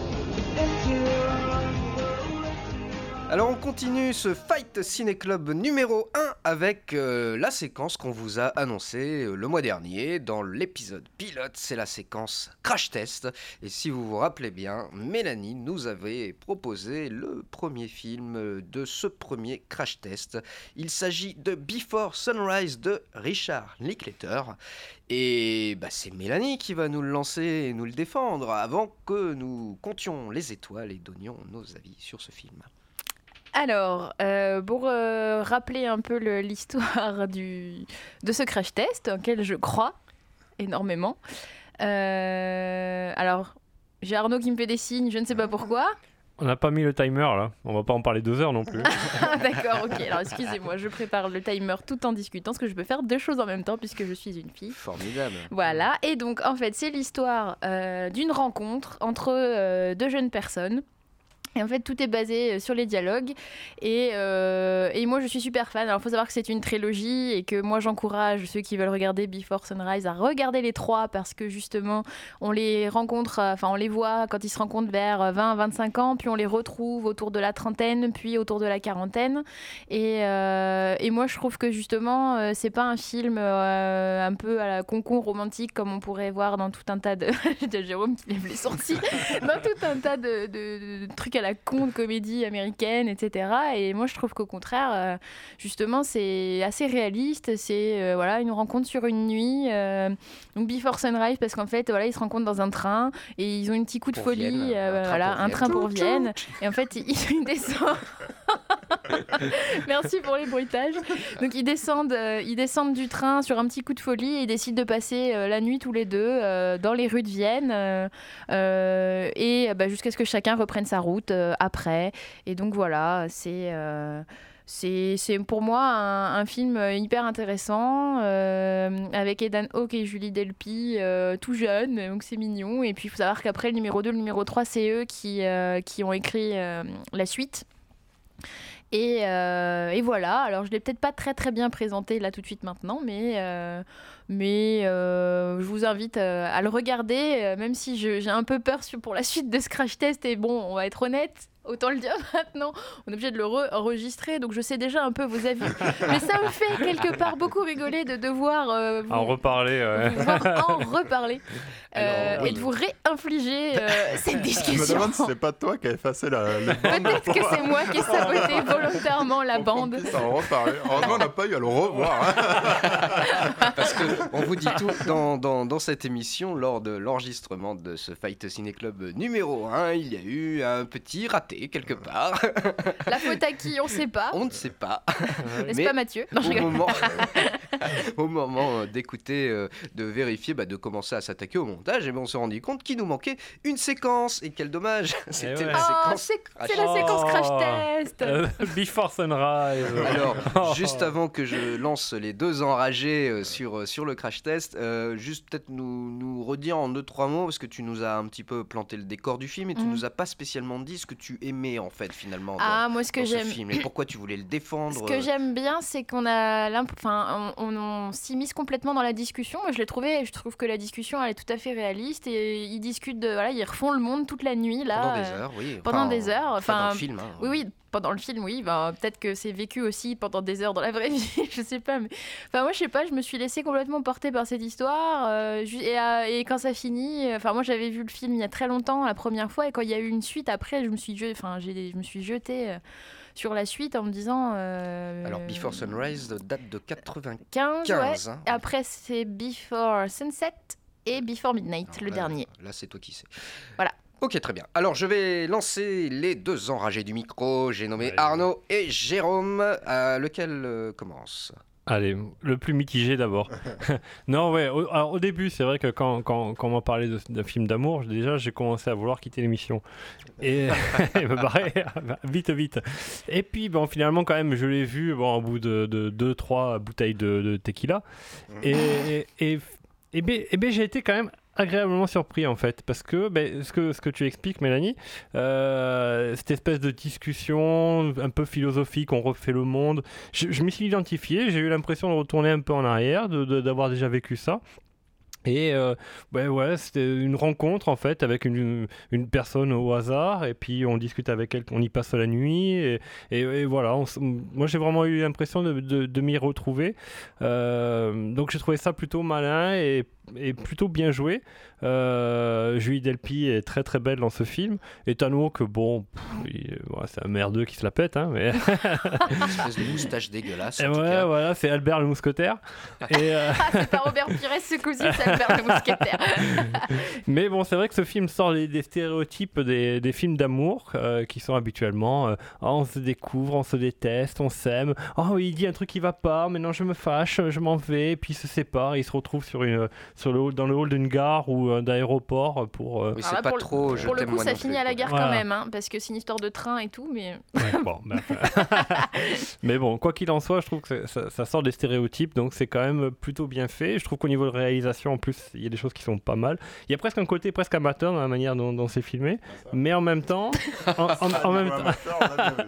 Alors on continue ce Fight Ciné Club numéro un avec euh, la séquence qu'on vous a annoncée euh, le mois dernier dans l'épisode pilote, c'est la séquence Crash Test. Et si vous vous rappelez bien, Mélanie nous avait proposé le premier film de ce premier Crash Test. Il s'agit de Before Sunrise de Richard Linklater. Et bah, c'est Mélanie qui va nous le lancer et nous le défendre avant que nous comptions les étoiles et donnions nos avis sur ce film. Alors, euh, pour euh, rappeler un peu le, l'histoire du, de ce crash test, auquel je crois énormément. Euh, alors, j'ai Arnaud qui me fait des signes, je ne sais pas pourquoi. On n'a pas mis le timer là, on va pas en parler deux heures non plus. D'accord, ok, alors excusez-moi, je prépare le timer tout en discutant, parce que je peux faire deux choses en même temps puisque je suis une fille. Formidable. Voilà, et donc en fait, c'est l'histoire euh, d'une rencontre entre euh, deux jeunes personnes. Et en fait, tout est basé sur les dialogues. Et, euh, et moi, je suis super fan. Alors, il faut savoir que c'est une trilogie et que moi, j'encourage ceux qui veulent regarder Before Sunrise à regarder les trois parce que justement, on les rencontre, enfin, on les voit quand ils se rencontrent vers vingt à vingt-cinq ans, puis on les retrouve autour de la trentaine, puis autour de la quarantaine. Et, euh, et moi, je trouve que justement, euh, c'est pas un film euh, un peu à la concon romantique comme on pourrait voir dans tout un tas de. de Jérôme qui lève les sourcils. Dans tout un tas de, de, de trucs à la con de comédie américaine, et cetera. Et moi, je trouve qu'au contraire, euh, justement, c'est assez réaliste. C'est euh, voilà, une rencontre sur une nuit. Euh, donc Before Sunrise, parce qu'en fait, voilà, ils se rencontrent dans un train et ils ont un petit coup de pour folie. Vienne, euh, un voilà, train un pour train pour Vienne. Vienne. Et en fait, ils, ils descendent. Merci pour les bruitages. Donc ils descendent, euh, ils descendent du train sur un petit coup de folie et ils décident de passer euh, la nuit tous les deux euh, dans les rues de Vienne euh, euh, et bah, jusqu'à ce que chacun reprenne sa route euh, après. Et donc voilà, c'est euh, c'est, c'est pour moi un, un film hyper intéressant euh, avec Ethan Hawke et Julie Delpy euh, tout jeunes, donc c'est mignon. Et puis il faut savoir qu'après le numéro deux, le numéro trois, c'est eux qui, euh, qui ont écrit euh, la suite. Et, euh, et voilà, alors je ne l'ai peut-être pas très très bien présenté là tout de suite maintenant, mais, euh, mais euh, je vous invite euh, à le regarder, euh, même si je, j'ai un peu peur sur, pour la suite de ce crash test. Et bon, on va être honnête, autant le dire maintenant, on est obligé de le re-enregistrer, donc je sais déjà un peu vos avis. Mais ça me fait quelque part beaucoup rigoler de devoir euh, vous, en reparler. Ouais. vous voir en reparler. euh, Alors, et de vous réinfliger euh, cette discussion. Je me demande si c'est pas toi qui as effacé la, la bande. Peut-être que c'est moi qui ai saboté volontairement la bande. Ça en reparler. Heureusement, on n'a pas eu à le revoir. Hein. Parce qu'on vous dit tout dans, dans, dans cette émission, lors de l'enregistrement de ce Fight Ciné Club numéro un, il y a eu un petit raté quelque part. La faute à qui, on ne sait pas. On ne sait pas. N'est-ce Mais pas Mathieu? Non, au, moment, au moment d'écouter, euh, de vérifier, bah, de commencer à s'attaquer au montage, et ben on s'est rendu compte qu'il nous manquait une séquence. Et quel dommage. C'était ouais. la Oh, séquence. c'est, c'est la séquence crash test. Euh, Before Sunrise. Alors, Oh. juste avant que je lance les deux enragés euh, sur, euh, sur le crash test, euh, juste peut-être nous, nous redire en deux, trois mots, parce que tu nous as un petit peu planté le décor du film et tu Mhm. nous as pas spécialement dit ce que tu aimais en fait finalement dans, Ah, moi, ce que dans ce j'aime- film et pourquoi tu voulais le défendre. Ce que j'aime bien, c'est qu'on a, l'imp- enfin, on, on, on s'immisce complètement dans la discussion. Moi, je l'ai trouvé, je trouve que la discussion, elle est tout à fait réaliste et ils discutent de, voilà, ils refont le monde toute la nuit là. Pendant des euh, heures, oui. Pendant Enfin, des heures, pas enfin. dans le film, hein. Oui, oui. Pendant le film, oui, ben, peut-être que c'est vécu aussi pendant des heures dans la vraie vie, je sais pas. Mais... Enfin, moi, je sais pas, je me suis laissée complètement porter par cette histoire. Euh, ju- et, euh, et quand ça finit, euh, enfin, moi, j'avais vu le film il y a très longtemps, la première fois, et quand il y a eu une suite, après, je me suis, je... enfin, j'ai... je me suis jetée euh, sur la suite en me disant. Euh... Alors, Before Sunrise date de quatre-vingt-quinze. quinze, ouais. hein. Après, c'est Before Sunset et Before Midnight, Alors le là, dernier. Là, c'est toi qui sais. Voilà. Ok, très bien. Alors, je vais lancer les deux enragés du micro. J'ai nommé Arnaud et Jérôme. Euh, lequel euh, commence? Allez, le plus mitigé d'abord. Non, ouais, au, alors, au début, c'est vrai que quand, quand, quand on m'a parlé de- d'un film d'amour, déjà, j'ai commencé à vouloir quitter l'émission. Et, et me barrer vite, vite. Et puis, bon, finalement, quand même, je l'ai vu bon, au bout de deux trois bouteilles de, de tequila. Et, et, et, et, ben, et ben, j'ai été quand même agréablement surpris en fait, parce que ben, ce que ce que tu expliques, Mélanie, euh, cette espèce de discussion un peu philosophique, on refait le monde, je, je m'y suis identifié, j'ai eu l'impression de retourner un peu en arrière, de, de- d'avoir déjà vécu ça. Et euh, ouais, ouais, c'était une rencontre en fait avec une, une personne au hasard, et puis on discute avec elle, on y passe la nuit, et, et, et voilà. On s- moi j'ai vraiment eu l'impression de, de, de m'y retrouver. Euh, donc j'ai trouvé ça plutôt malin et, et plutôt bien joué. Euh, Julie Delpy est très très belle dans ce film. Et Tano que bon, pff, il- ouais, c'est un merdeux qui se la pète, hein, mais. Une espèce de moustache dégueulasse. Et en tout ouais, cas. voilà, c'est Albert le mousquetaire. Et, euh, Ah, c'est pas Robert Pires ce coup-ci, c'est Albert le mousquetaire. Mais bon, c'est vrai que ce film sort des, des stéréotypes des, des films d'amour euh, qui sont habituellement euh, oh, on se découvre, on se déteste, on s'aime. Oh, il dit un truc qui va pas, maintenant je me fâche, je m'en vais, et puis il se sépare, et il se retrouve sur une, sur le hall, dans le hall d'une gare ou euh, d'aéroport pour. euh, Oui, Alors c'est là, pas pour, le- trop. je pour le t'aime coup, moi ça non finit plus, à la quoi. gare Voilà. quand même, hein, parce que c'est une histoire de train et tout, mais. Ouais, bon, ben, enfin. Mais bon, quoi qu'il en soit, je trouve que ça, ça sort des stéréotypes, donc c'est quand même plutôt bien fait. Je trouve qu'au niveau de réalisation, en plus, il y a des choses qui sont pas mal. Il y a presque un côté presque amateur dans la manière dont, dont c'est filmé, mais en même temps, en, en- en même temps,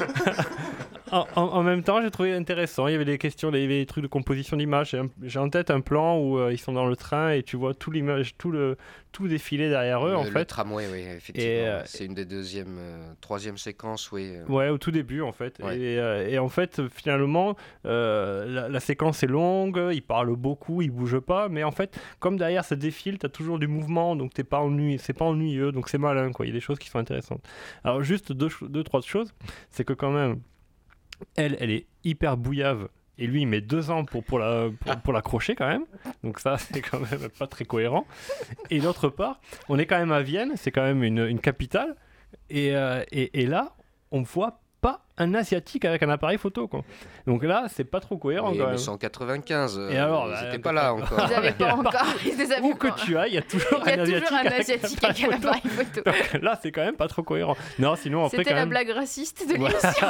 en, en- en même temps, j'ai trouvé intéressant. Il y avait des questions, il y avait des trucs de composition d'image. J'ai, un- j'ai en tête un plan où euh, ils sont dans le train et tu vois tout l'image, tout le tout défiler derrière eux, Le, en le fait. tramway, oui, effectivement. Et, euh, c'est une des deuxièmes, euh, troisième séquences, oui. euh. Ouais, au tout début en fait. Ouais. Et, euh, et en fait, finalement, euh, la, la séquence est longue, il parle beaucoup, il bouge pas, mais en fait, comme derrière ça défile, t'as toujours du mouvement, donc t'es pas ennuyé, c'est pas ennuyeux, donc c'est malin, quoi. Il y a des choses qui sont intéressantes. Alors juste deux, cho- deux trois choses, c'est que quand même, elle, elle est hyper bouillave. Et lui, il met deux ans pour, pour, la, pour, pour l'accrocher quand même. Donc ça, c'est quand même pas très cohérent. Et d'autre part, on est quand même à Vienne, c'est quand même une, une capitale. Et, euh, et, et là, on voit pas un asiatique avec un appareil photo, quoi. Donc là, c'est pas trop cohérent Oui, quand mais même. c'est en quatre-vingt-quinze. euh, Et alors, ils bah, n'étaient euh, pas là encore. Ils avaient pas encore. Ils les avaient Où que pas. tu ailles, il y a toujours Il y a un toujours asiatique un avec asiatique avec un appareil photo. Donc là, c'est quand même pas trop cohérent. Non, sinon après C'était quand la même. blague raciste de Ouais. l'émission.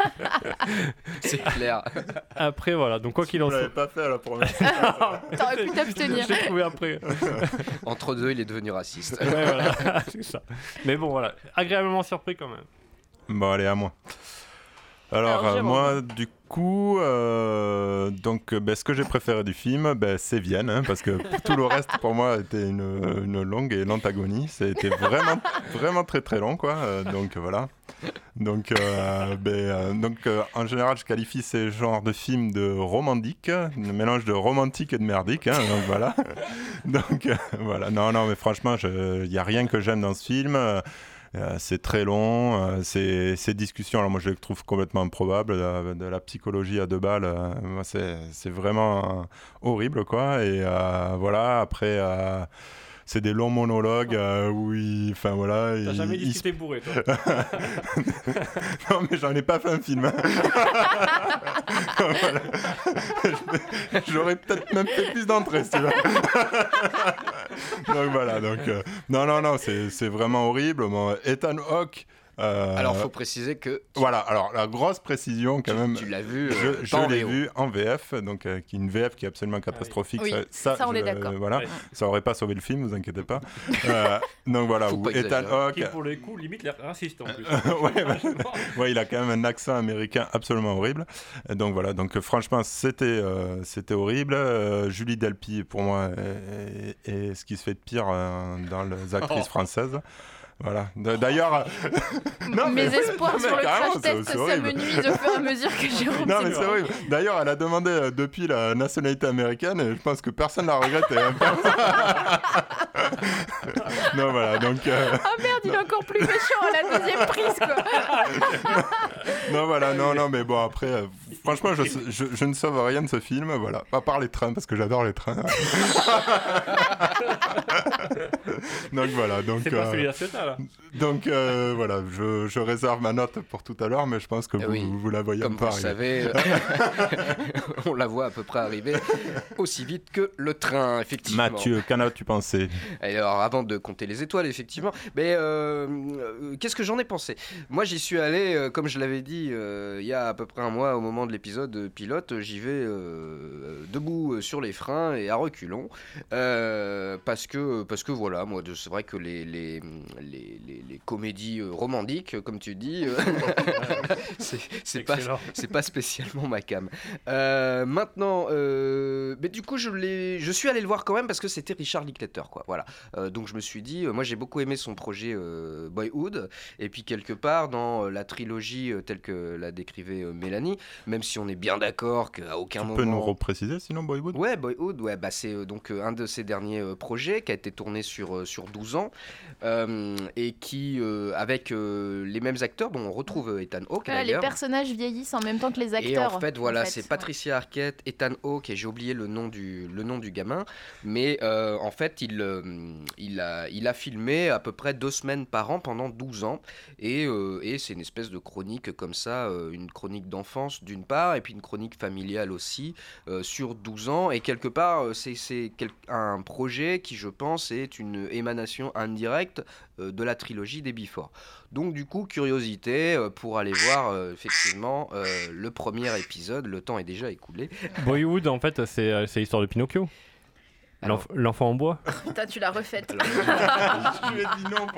C'est clair. Après voilà, donc quoi qu'il en Vous soit. l'avez pas fait à la première. T'aurais pu t'abstenir. Je l'ai trouvé après. Entre deux, il est devenu raciste. Ouais, voilà, c'est ça. Mais bon, voilà, agréablement surpris quand même. Bon, allez, à moi. Alors, Alors, euh, Jérôme. moi, du coup, euh, donc, euh, ben, ce que j'ai préféré du film, ben, c'est Vienne, hein, parce que tout le reste, pour moi, était une, une longue et lente agonie. C'était vraiment, vraiment très, très long, quoi. euh, donc, voilà. Donc, euh, ben, euh, donc euh, en général, je qualifie ces genres de films de romantique, un mélange de romantique et de merdique. Hein, donc voilà. donc euh, voilà. Non, non, mais franchement, il n'y a rien que j'aime dans ce film. Euh, c'est très long. Euh, c'est, ces discussions, alors moi, je les trouve complètement improbables. De, de la psychologie à deux balles, euh, moi, c'est, c'est vraiment euh, horrible, quoi. Et euh, voilà. Après. Euh, C'est des longs monologues euh, où il... Enfin voilà... T'as il, jamais il... discuté bourré, toi. Non, mais j'en ai pas fait un film. Voilà. J'aurais peut-être même fait plus d'entrées, si tu veux. Donc voilà, donc... Euh... Non, non, non, c'est, c'est vraiment horrible. Bon, Ethan Hawke... Euh... Alors, il faut préciser que... Voilà, alors la grosse précision quand tu, même... Tu l'as vu, Je, euh, je l'ai en vu en V F, donc euh, qui une V F qui est absolument catastrophique. Oui, ça, ça on je, est d'accord. Euh, voilà, Oui. ça aurait pas sauvé le film, vous inquiétez pas. euh, donc voilà, où Ethan Hawke... Qui pour les coups limite les racistes en plus. ouais, bah, ouais, il a quand même un accent américain absolument horrible. Et donc voilà, donc euh, franchement c'était euh, c'était horrible. Euh, Julie Delpy pour moi est, est, est ce qui se fait de pire euh, dans les actrices Oh. françaises. Voilà. D'ailleurs, non, mes mais, espoirs non, mais sur le carrément, crash test c'est, c'est s'amenuisent au fur et à mesure que j'ai repris. Non, mais c'est horrible. D'ailleurs, elle a demandé euh, depuis la nationalité américaine et je pense que personne n'a regretté. Hein. Non, voilà. Donc. Euh... Oh merde, il est encore plus méchant à la deuxième prise, quoi. Non, voilà. Non, non, mais bon, après, euh, franchement, je, je, je ne sauve rien de ce film. Voilà. À part les trains, parce que j'adore les trains. Donc voilà. Donc, c'est pas euh, celui-là, c'est ça, là. Donc euh, voilà, je, je réserve ma note pour tout à l'heure, mais je pense que vous, oui, vous la voyez comme pas vous arriver. le savez, on la voit à peu près arriver aussi vite que le train, effectivement. Mathieu, qu'en as-tu pensé ? Alors, avant de compter les étoiles, effectivement, mais euh, euh, qu'est-ce que j'en ai pensé ? Moi, j'y suis allé, euh, comme je l'avais dit, euh, il y a à peu près un mois, au moment de l'épisode pilote, j'y vais euh, debout sur les freins et à reculons, euh, parce que, parce que voilà, moi, c'est vrai que les, les, les, les, les comédies romantiques, comme tu dis, euh, c'est, c'est, pas, c'est pas spécialement ma cam. Euh, maintenant, euh, mais du coup, je, l'ai, je suis allé le voir quand même parce que c'était Richard Linklater, quoi. Voilà. Euh, donc je me suis dit, euh, moi j'ai beaucoup aimé son projet euh, Boyhood, et puis quelque part dans euh, la trilogie euh, telle que la décrivait euh, Mélanie, même si on est bien d'accord qu'à aucun tu moment... Tu peux nous repréciser sinon Boyhood ? Ouais, Boyhood, ouais, bah, c'est euh, donc euh, un de ses derniers euh, projets qui a été tourné sur, euh, sur douze ans, euh, et qui, euh, avec euh, les mêmes acteurs, bon, on retrouve euh, Ethan Hawke ah, d'ailleurs. Les personnages vieillissent en même temps que les acteurs. Et en fait, voilà, en fait, c'est ouais. Patricia Arquette, Ethan Hawke, et j'ai oublié le nom du, le nom du gamin, mais euh, en fait, il, euh, il, a, il a filmé à peu près deux semaines par an pendant douze ans, et, euh, et c'est une espèce de chronique comme ça, euh, une chronique d'enfance d'une part, et puis une chronique familiale aussi, euh, sur douze ans, et quelque part, euh, c'est, c'est quel, un projet qui, je pense, est une émanation indirecte euh, de la trilogie des Before. Donc du coup, curiosité euh, pour aller voir euh, effectivement euh, le premier épisode. Le temps est déjà écoulé. Boyhood, en fait, c'est, c'est l'histoire de Pinocchio. Alors... L'enf- l'enfant en bois. Putain, tu l'as refaite. Je lui ai dit non.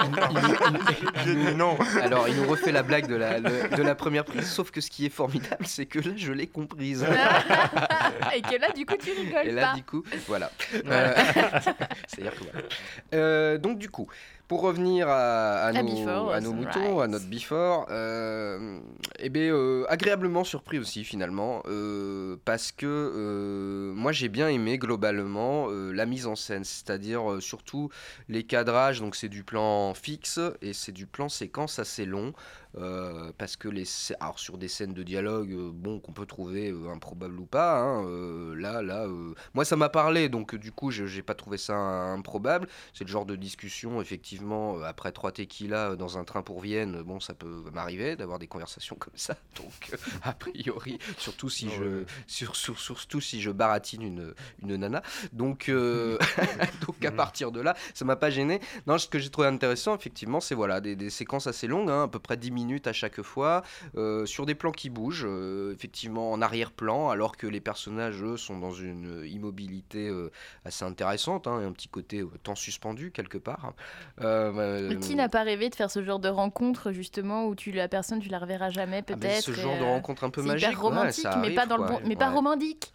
J'ai dit non. Alors, il nous refait la blague de la, le, de la première prise, sauf que ce qui est formidable, c'est que là, je l'ai comprise. Et que là, du coup, tu rigoles Et là, pas. du coup, voilà. Euh, c'est-à-dire que voilà. Euh, donc, du coup... Pour revenir à, à, nos, before, à nos moutons, right. à notre Before, euh, eh bien, euh, agréablement surpris aussi finalement, euh, parce que euh, moi j'ai bien aimé globalement euh, la mise en scène, c'est-à-dire euh, surtout les cadrages, donc c'est du plan fixe et c'est du plan séquence assez long. Euh, parce que les alors sur des scènes de dialogue euh, bon qu'on peut trouver euh, improbables ou pas hein, euh, là là euh, moi ça m'a parlé donc euh, du coup je, j'ai pas trouvé ça improbable. C'est le genre de discussion effectivement euh, après trois tequilas euh, dans un train pour Vienne, euh, bon ça peut m'arriver d'avoir des conversations comme ça donc euh, a priori surtout si oh, je ouais. sur, sur, surtout si je baratine une, une nana donc, euh, donc à partir de là ça m'a pas gêné. Non, ce que j'ai trouvé intéressant effectivement c'est voilà des, des séquences assez longues hein, à peu près dix minutes à chaque fois, euh, sur des plans qui bougent, euh, effectivement en arrière-plan, alors que les personnages, eux, sont dans une immobilité euh, assez intéressante, hein, et un petit côté euh, temps suspendu, quelque part. Euh, euh, qui n'a pas rêvé de faire ce genre de rencontre, justement, où tu, la personne, tu la reverras jamais, peut-être. Ah, ce genre euh, de rencontre un peu c'est magique. hyper romantique, ouais, mais, arrive, pas dans quoi. le bon, mais ouais. pas romantique.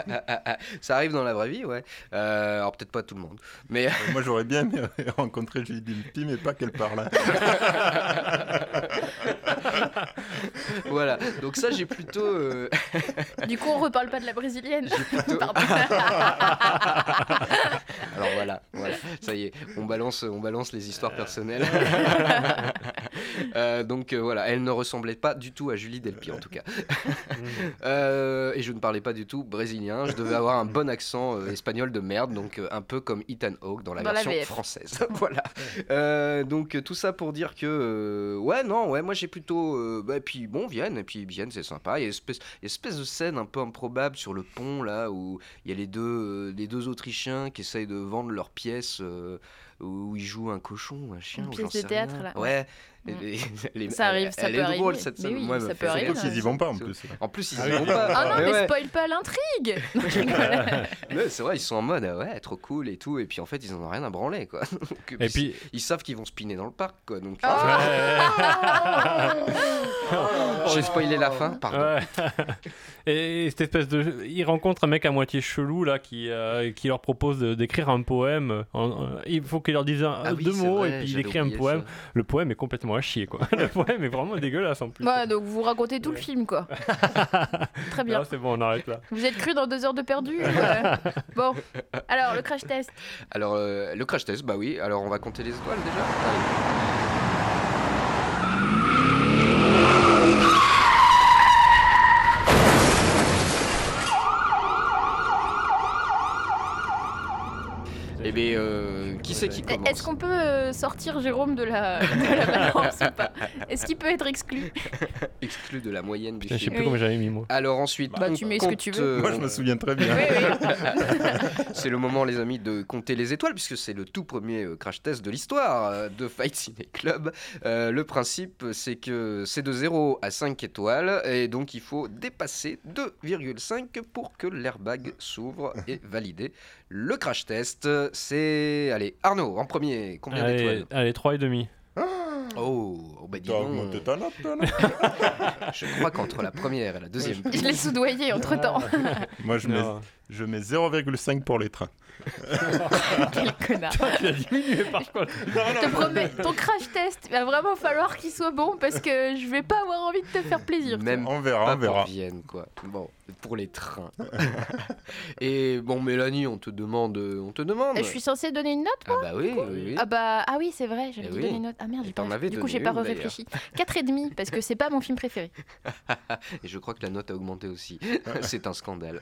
Ça arrive dans la vraie vie, ouais. Euh, alors peut-être pas tout le monde, mais moi j'aurais bien aimé rencontrer Julie Delpy, mais pas qu'elle parle. Voilà, donc ça j'ai plutôt... Euh... Du coup on reparle pas de la brésilienne. Plutôt... Alors voilà, voilà, ça y est, on balance, on balance les histoires personnelles. euh, donc euh, voilà, elle ne ressemblait pas du tout à Julie Delpy en tout cas. euh, et je ne parlais pas du tout brésilien, je devais avoir un bon accent euh, espagnol de merde, donc euh, un peu comme Ethan Hawke dans la dans version la française. Voilà. Euh, donc tout ça pour dire que euh, ouais non ouais moi j'ai plutôt euh, bah, puis bon Vienne et puis Vienne c'est sympa. Il y a une espèce, une espèce de scène un peu improbable sur le pont là où il y a les deux euh, les deux Autrichiens qui essayent de vendre leurs pièces euh, où ils jouent un cochon ou un chien. Une ou pièce j'en de sais théâtre, rien. là. Ouais. Mm. Les, les, Ça arrive, ça elle peut est arriver. drôle cette Mais scène. oui, Ouais, ça me peut fait arriver. rire. Surtout qu'ils y vont pas en plus. En plus ils Ah y oui. vont pas. Ah non, Mais mais ouais. spoil pas l'intrigue. Ouais, c'est vrai, ils sont en mode ah ouais, trop cool et tout, et puis en fait ils en ont rien à branler quoi. Donc, Et puis ils savent qu'ils vont spinner dans le parc quoi. Donc j'ai spoilé la fin, pardon. Ouais. Et cette espèce de, ils rencontrent un mec à moitié chelou là qui euh, qui leur propose de, d'écrire un poème. En- en- il faut qu'il leur dise un, Ah oui, deux c'est mots vrai, et puis il j'avais écrit un oublié poème. ça. Le poème est complètement à chier quoi. Le poème est vraiment dégueulasse en plus. Ouais, donc vous racontez tout le film quoi. Très bien. Non, c'est bon, on arrête là. Vous êtes cru dans deux heures de perdu. euh. Bon, alors le crash test. Alors euh, le crash test, bah oui. Alors on va compter les étoiles déjà. Allez. Eh bien, euh, qui c'est qui commence? Est-ce qu'on peut euh, sortir Jérôme de la, de la balance ou pas? Est-ce qu'il peut être exclu? Exclu de la moyenne du Putain, je sais film. plus Oui. comment j'avais mis moi. Alors ensuite, Bah, on tu mets ce que compte, tu veux. euh, Moi, je me souviens très bien. Oui, oui. C'est le moment, les amis, de compter les étoiles, puisque c'est le tout premier euh, crash test de l'histoire euh, de Fight Ciné Club. Euh, le principe, c'est que c'est de zéro à cinq étoiles, et donc il faut dépasser deux virgule cinq pour que l'airbag s'ouvre et valider. Le crash test, c'est... Allez, Arnaud, en premier, combien Allez, d'étoiles? allez, trois et demi. Oh, oh bah dis T'as donc. augmenté ta note, toi, non? Je crois qu'entre la première et la deuxième... Je l'ai soudoyé entre temps. Moi, je mets, Non. je mets zéro virgule cinq pour les trains. Quel connard. Tu as diminué par contre. Je te promets, ton crash test, il va vraiment falloir qu'il soit bon parce que je vais pas avoir envie de te faire plaisir. Même On verra, pas on verra. pour Vienne, quoi. Bon, pour les trains. Et bon, Mélanie, on te demande, on te demande. Je suis censée donner une note, Ah moi bah oui, oui, oui. Ah bah ah oui c'est vrai, j'avais Eh dû oui. donner une note. Ah merde, Et j'ai t'en pas... avais du coup donné j'ai pas une, réfléchi. quatre et demi parce que c'est pas mon film préféré. Et je crois que la note a augmenté aussi. C'est un scandale.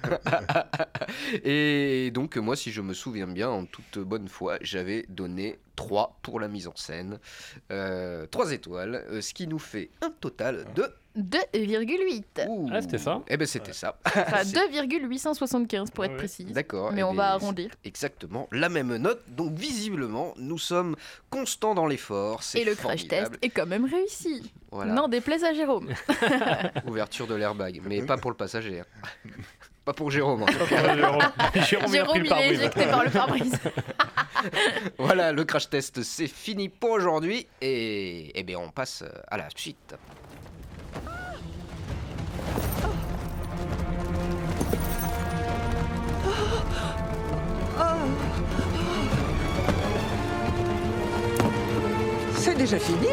Et donc, moi, si je me souviens bien, en toute bonne foi, j'avais donné trois pour la mise en scène. Euh, trois étoiles, euh, ce qui nous fait un total de... deux virgule huit. Ouh. Ah, c'était ça? Eh ben, c'était ça. Enfin C'est- deux virgule huit cent soixante-quinze pour être Ouais. précis. D'accord. Mais eh on ben, va c'est arrondir. Exactement la même note. Donc, visiblement, nous sommes constants dans l'effort. C'est Et le crash test formidable. est quand même réussi. Voilà. N'en déplaise à Jérôme. Ouverture de l'airbag, mais pas pour le passager. hein. Pas pour Jérôme. en tout cas. Jérôme, Jérôme, il a pris Jérôme le il est pare-brise. éjecté par le pare-brise. Voilà, le crash test, c'est fini pour aujourd'hui. Et, eh bien, on passe à la suite. C'est déjà fini?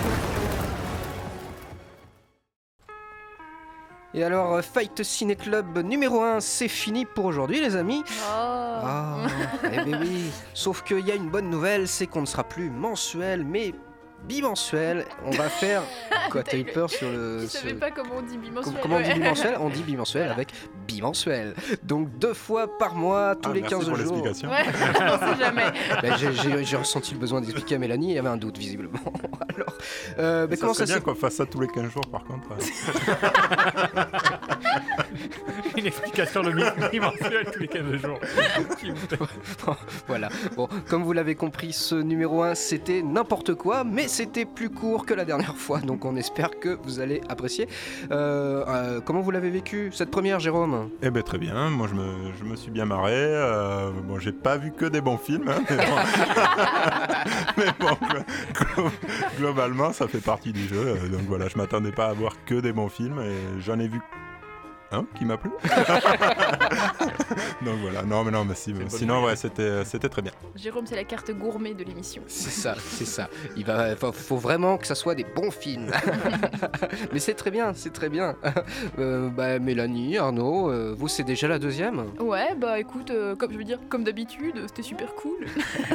Et alors, euh, Fight Ciné Club numéro un, c'est fini pour aujourd'hui, les amis. Oh. Ah, eh ben oui. Sauf qu'il y a une bonne nouvelle, c'est qu'on ne sera plus mensuel, mais bimensuel. On va faire... Quoi, t'as eu peur sur le... Je sur- savais pas comment on dit bimensuel. Comment on dit ouais. bimensuel? On dit bimensuel avec bimensuel. Donc deux fois par mois, tous Ah, les merci quinze pour jours. l'explication. Ouais, on sait jamais. Ben, j'ai- j'ai j'ai ressenti le besoin d'expliquer à Mélanie, il y avait un doute visiblement. Alors, euh, ben, Ça comment serait ça bien s'est... qu'on fasse ça tous les quinze jours, par contre. Une explication de mi- bimensuelle tous les quinze jours. Voilà. Bon, comme vous l'avez compris, ce numéro un, c'était n'importe quoi, mais c'était plus court que la dernière fois, donc on espère que vous allez apprécier. Euh, euh, comment vous l'avez vécu, cette première, Jérôme? Eh ben très bien, moi je me, je me suis bien marré. Euh, bon, j'ai pas vu que des bons films, hein, mais bon, mais bon, glo- globalement ça fait partie du jeu. euh, Donc voilà, je m'attendais pas à voir que des bons films et j'en ai vu hein, qui m'a plu. Donc voilà, non mais non mais si, sinon ouais, c'était, c'était très bien. Jérôme, c'est la carte gourmet de l'émission. C'est ça, c'est ça. Il va, faut, faut vraiment que ça soit des bons films. Mais c'est très bien, c'est très bien. Euh, bah, Mélanie, Arnaud, euh, vous c'est déjà la deuxième ? Ouais, bah écoute, euh, comme je veux dire, comme d'habitude, c'était super cool.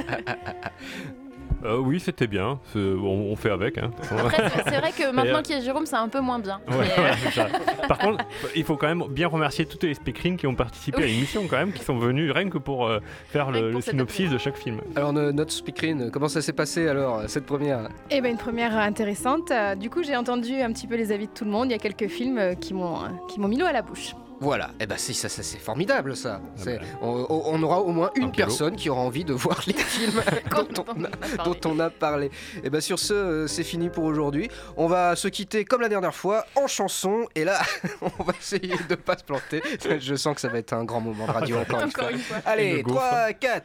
Euh, oui, c'était bien. C'est- on, on fait avec. Hein. Après, c'est, c'est vrai que maintenant Et, qu'il y a Jérôme, c'est un peu moins bien. Ouais, Mais, euh, ouais, c'est ça. Par contre, il faut quand même bien remercier toutes les speakerines qui ont participé à Oui. l'émission, quand même, qui sont venues rien que pour euh, faire le, le synopsis de chaque film. Alors no- notre speakerine, comment ça s'est passé alors cette première ? Eh ben une première intéressante. Euh, Du coup, j'ai entendu un petit peu les avis de tout le monde. Il y a quelques films euh, qui m'ont euh, qui m'ont mis l'eau à la bouche. Voilà, et eh ben si, ça, ça c'est formidable ça. Ah C'est- bah. on, on aura au moins une Un piano. personne qui aura envie de voir les films dont, on a, dont on a parlé. Et ben sur ce, euh, c'est fini pour aujourd'hui. On va se quitter comme la dernière fois en chanson. Et là, on va essayer de pas se planter. Je sens que ça va être un grand moment de radio encore, Encore une fois. Allez, Le gouffre. trois, quatre.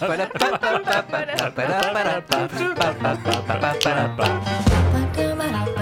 Ba-da-ba-da-ba.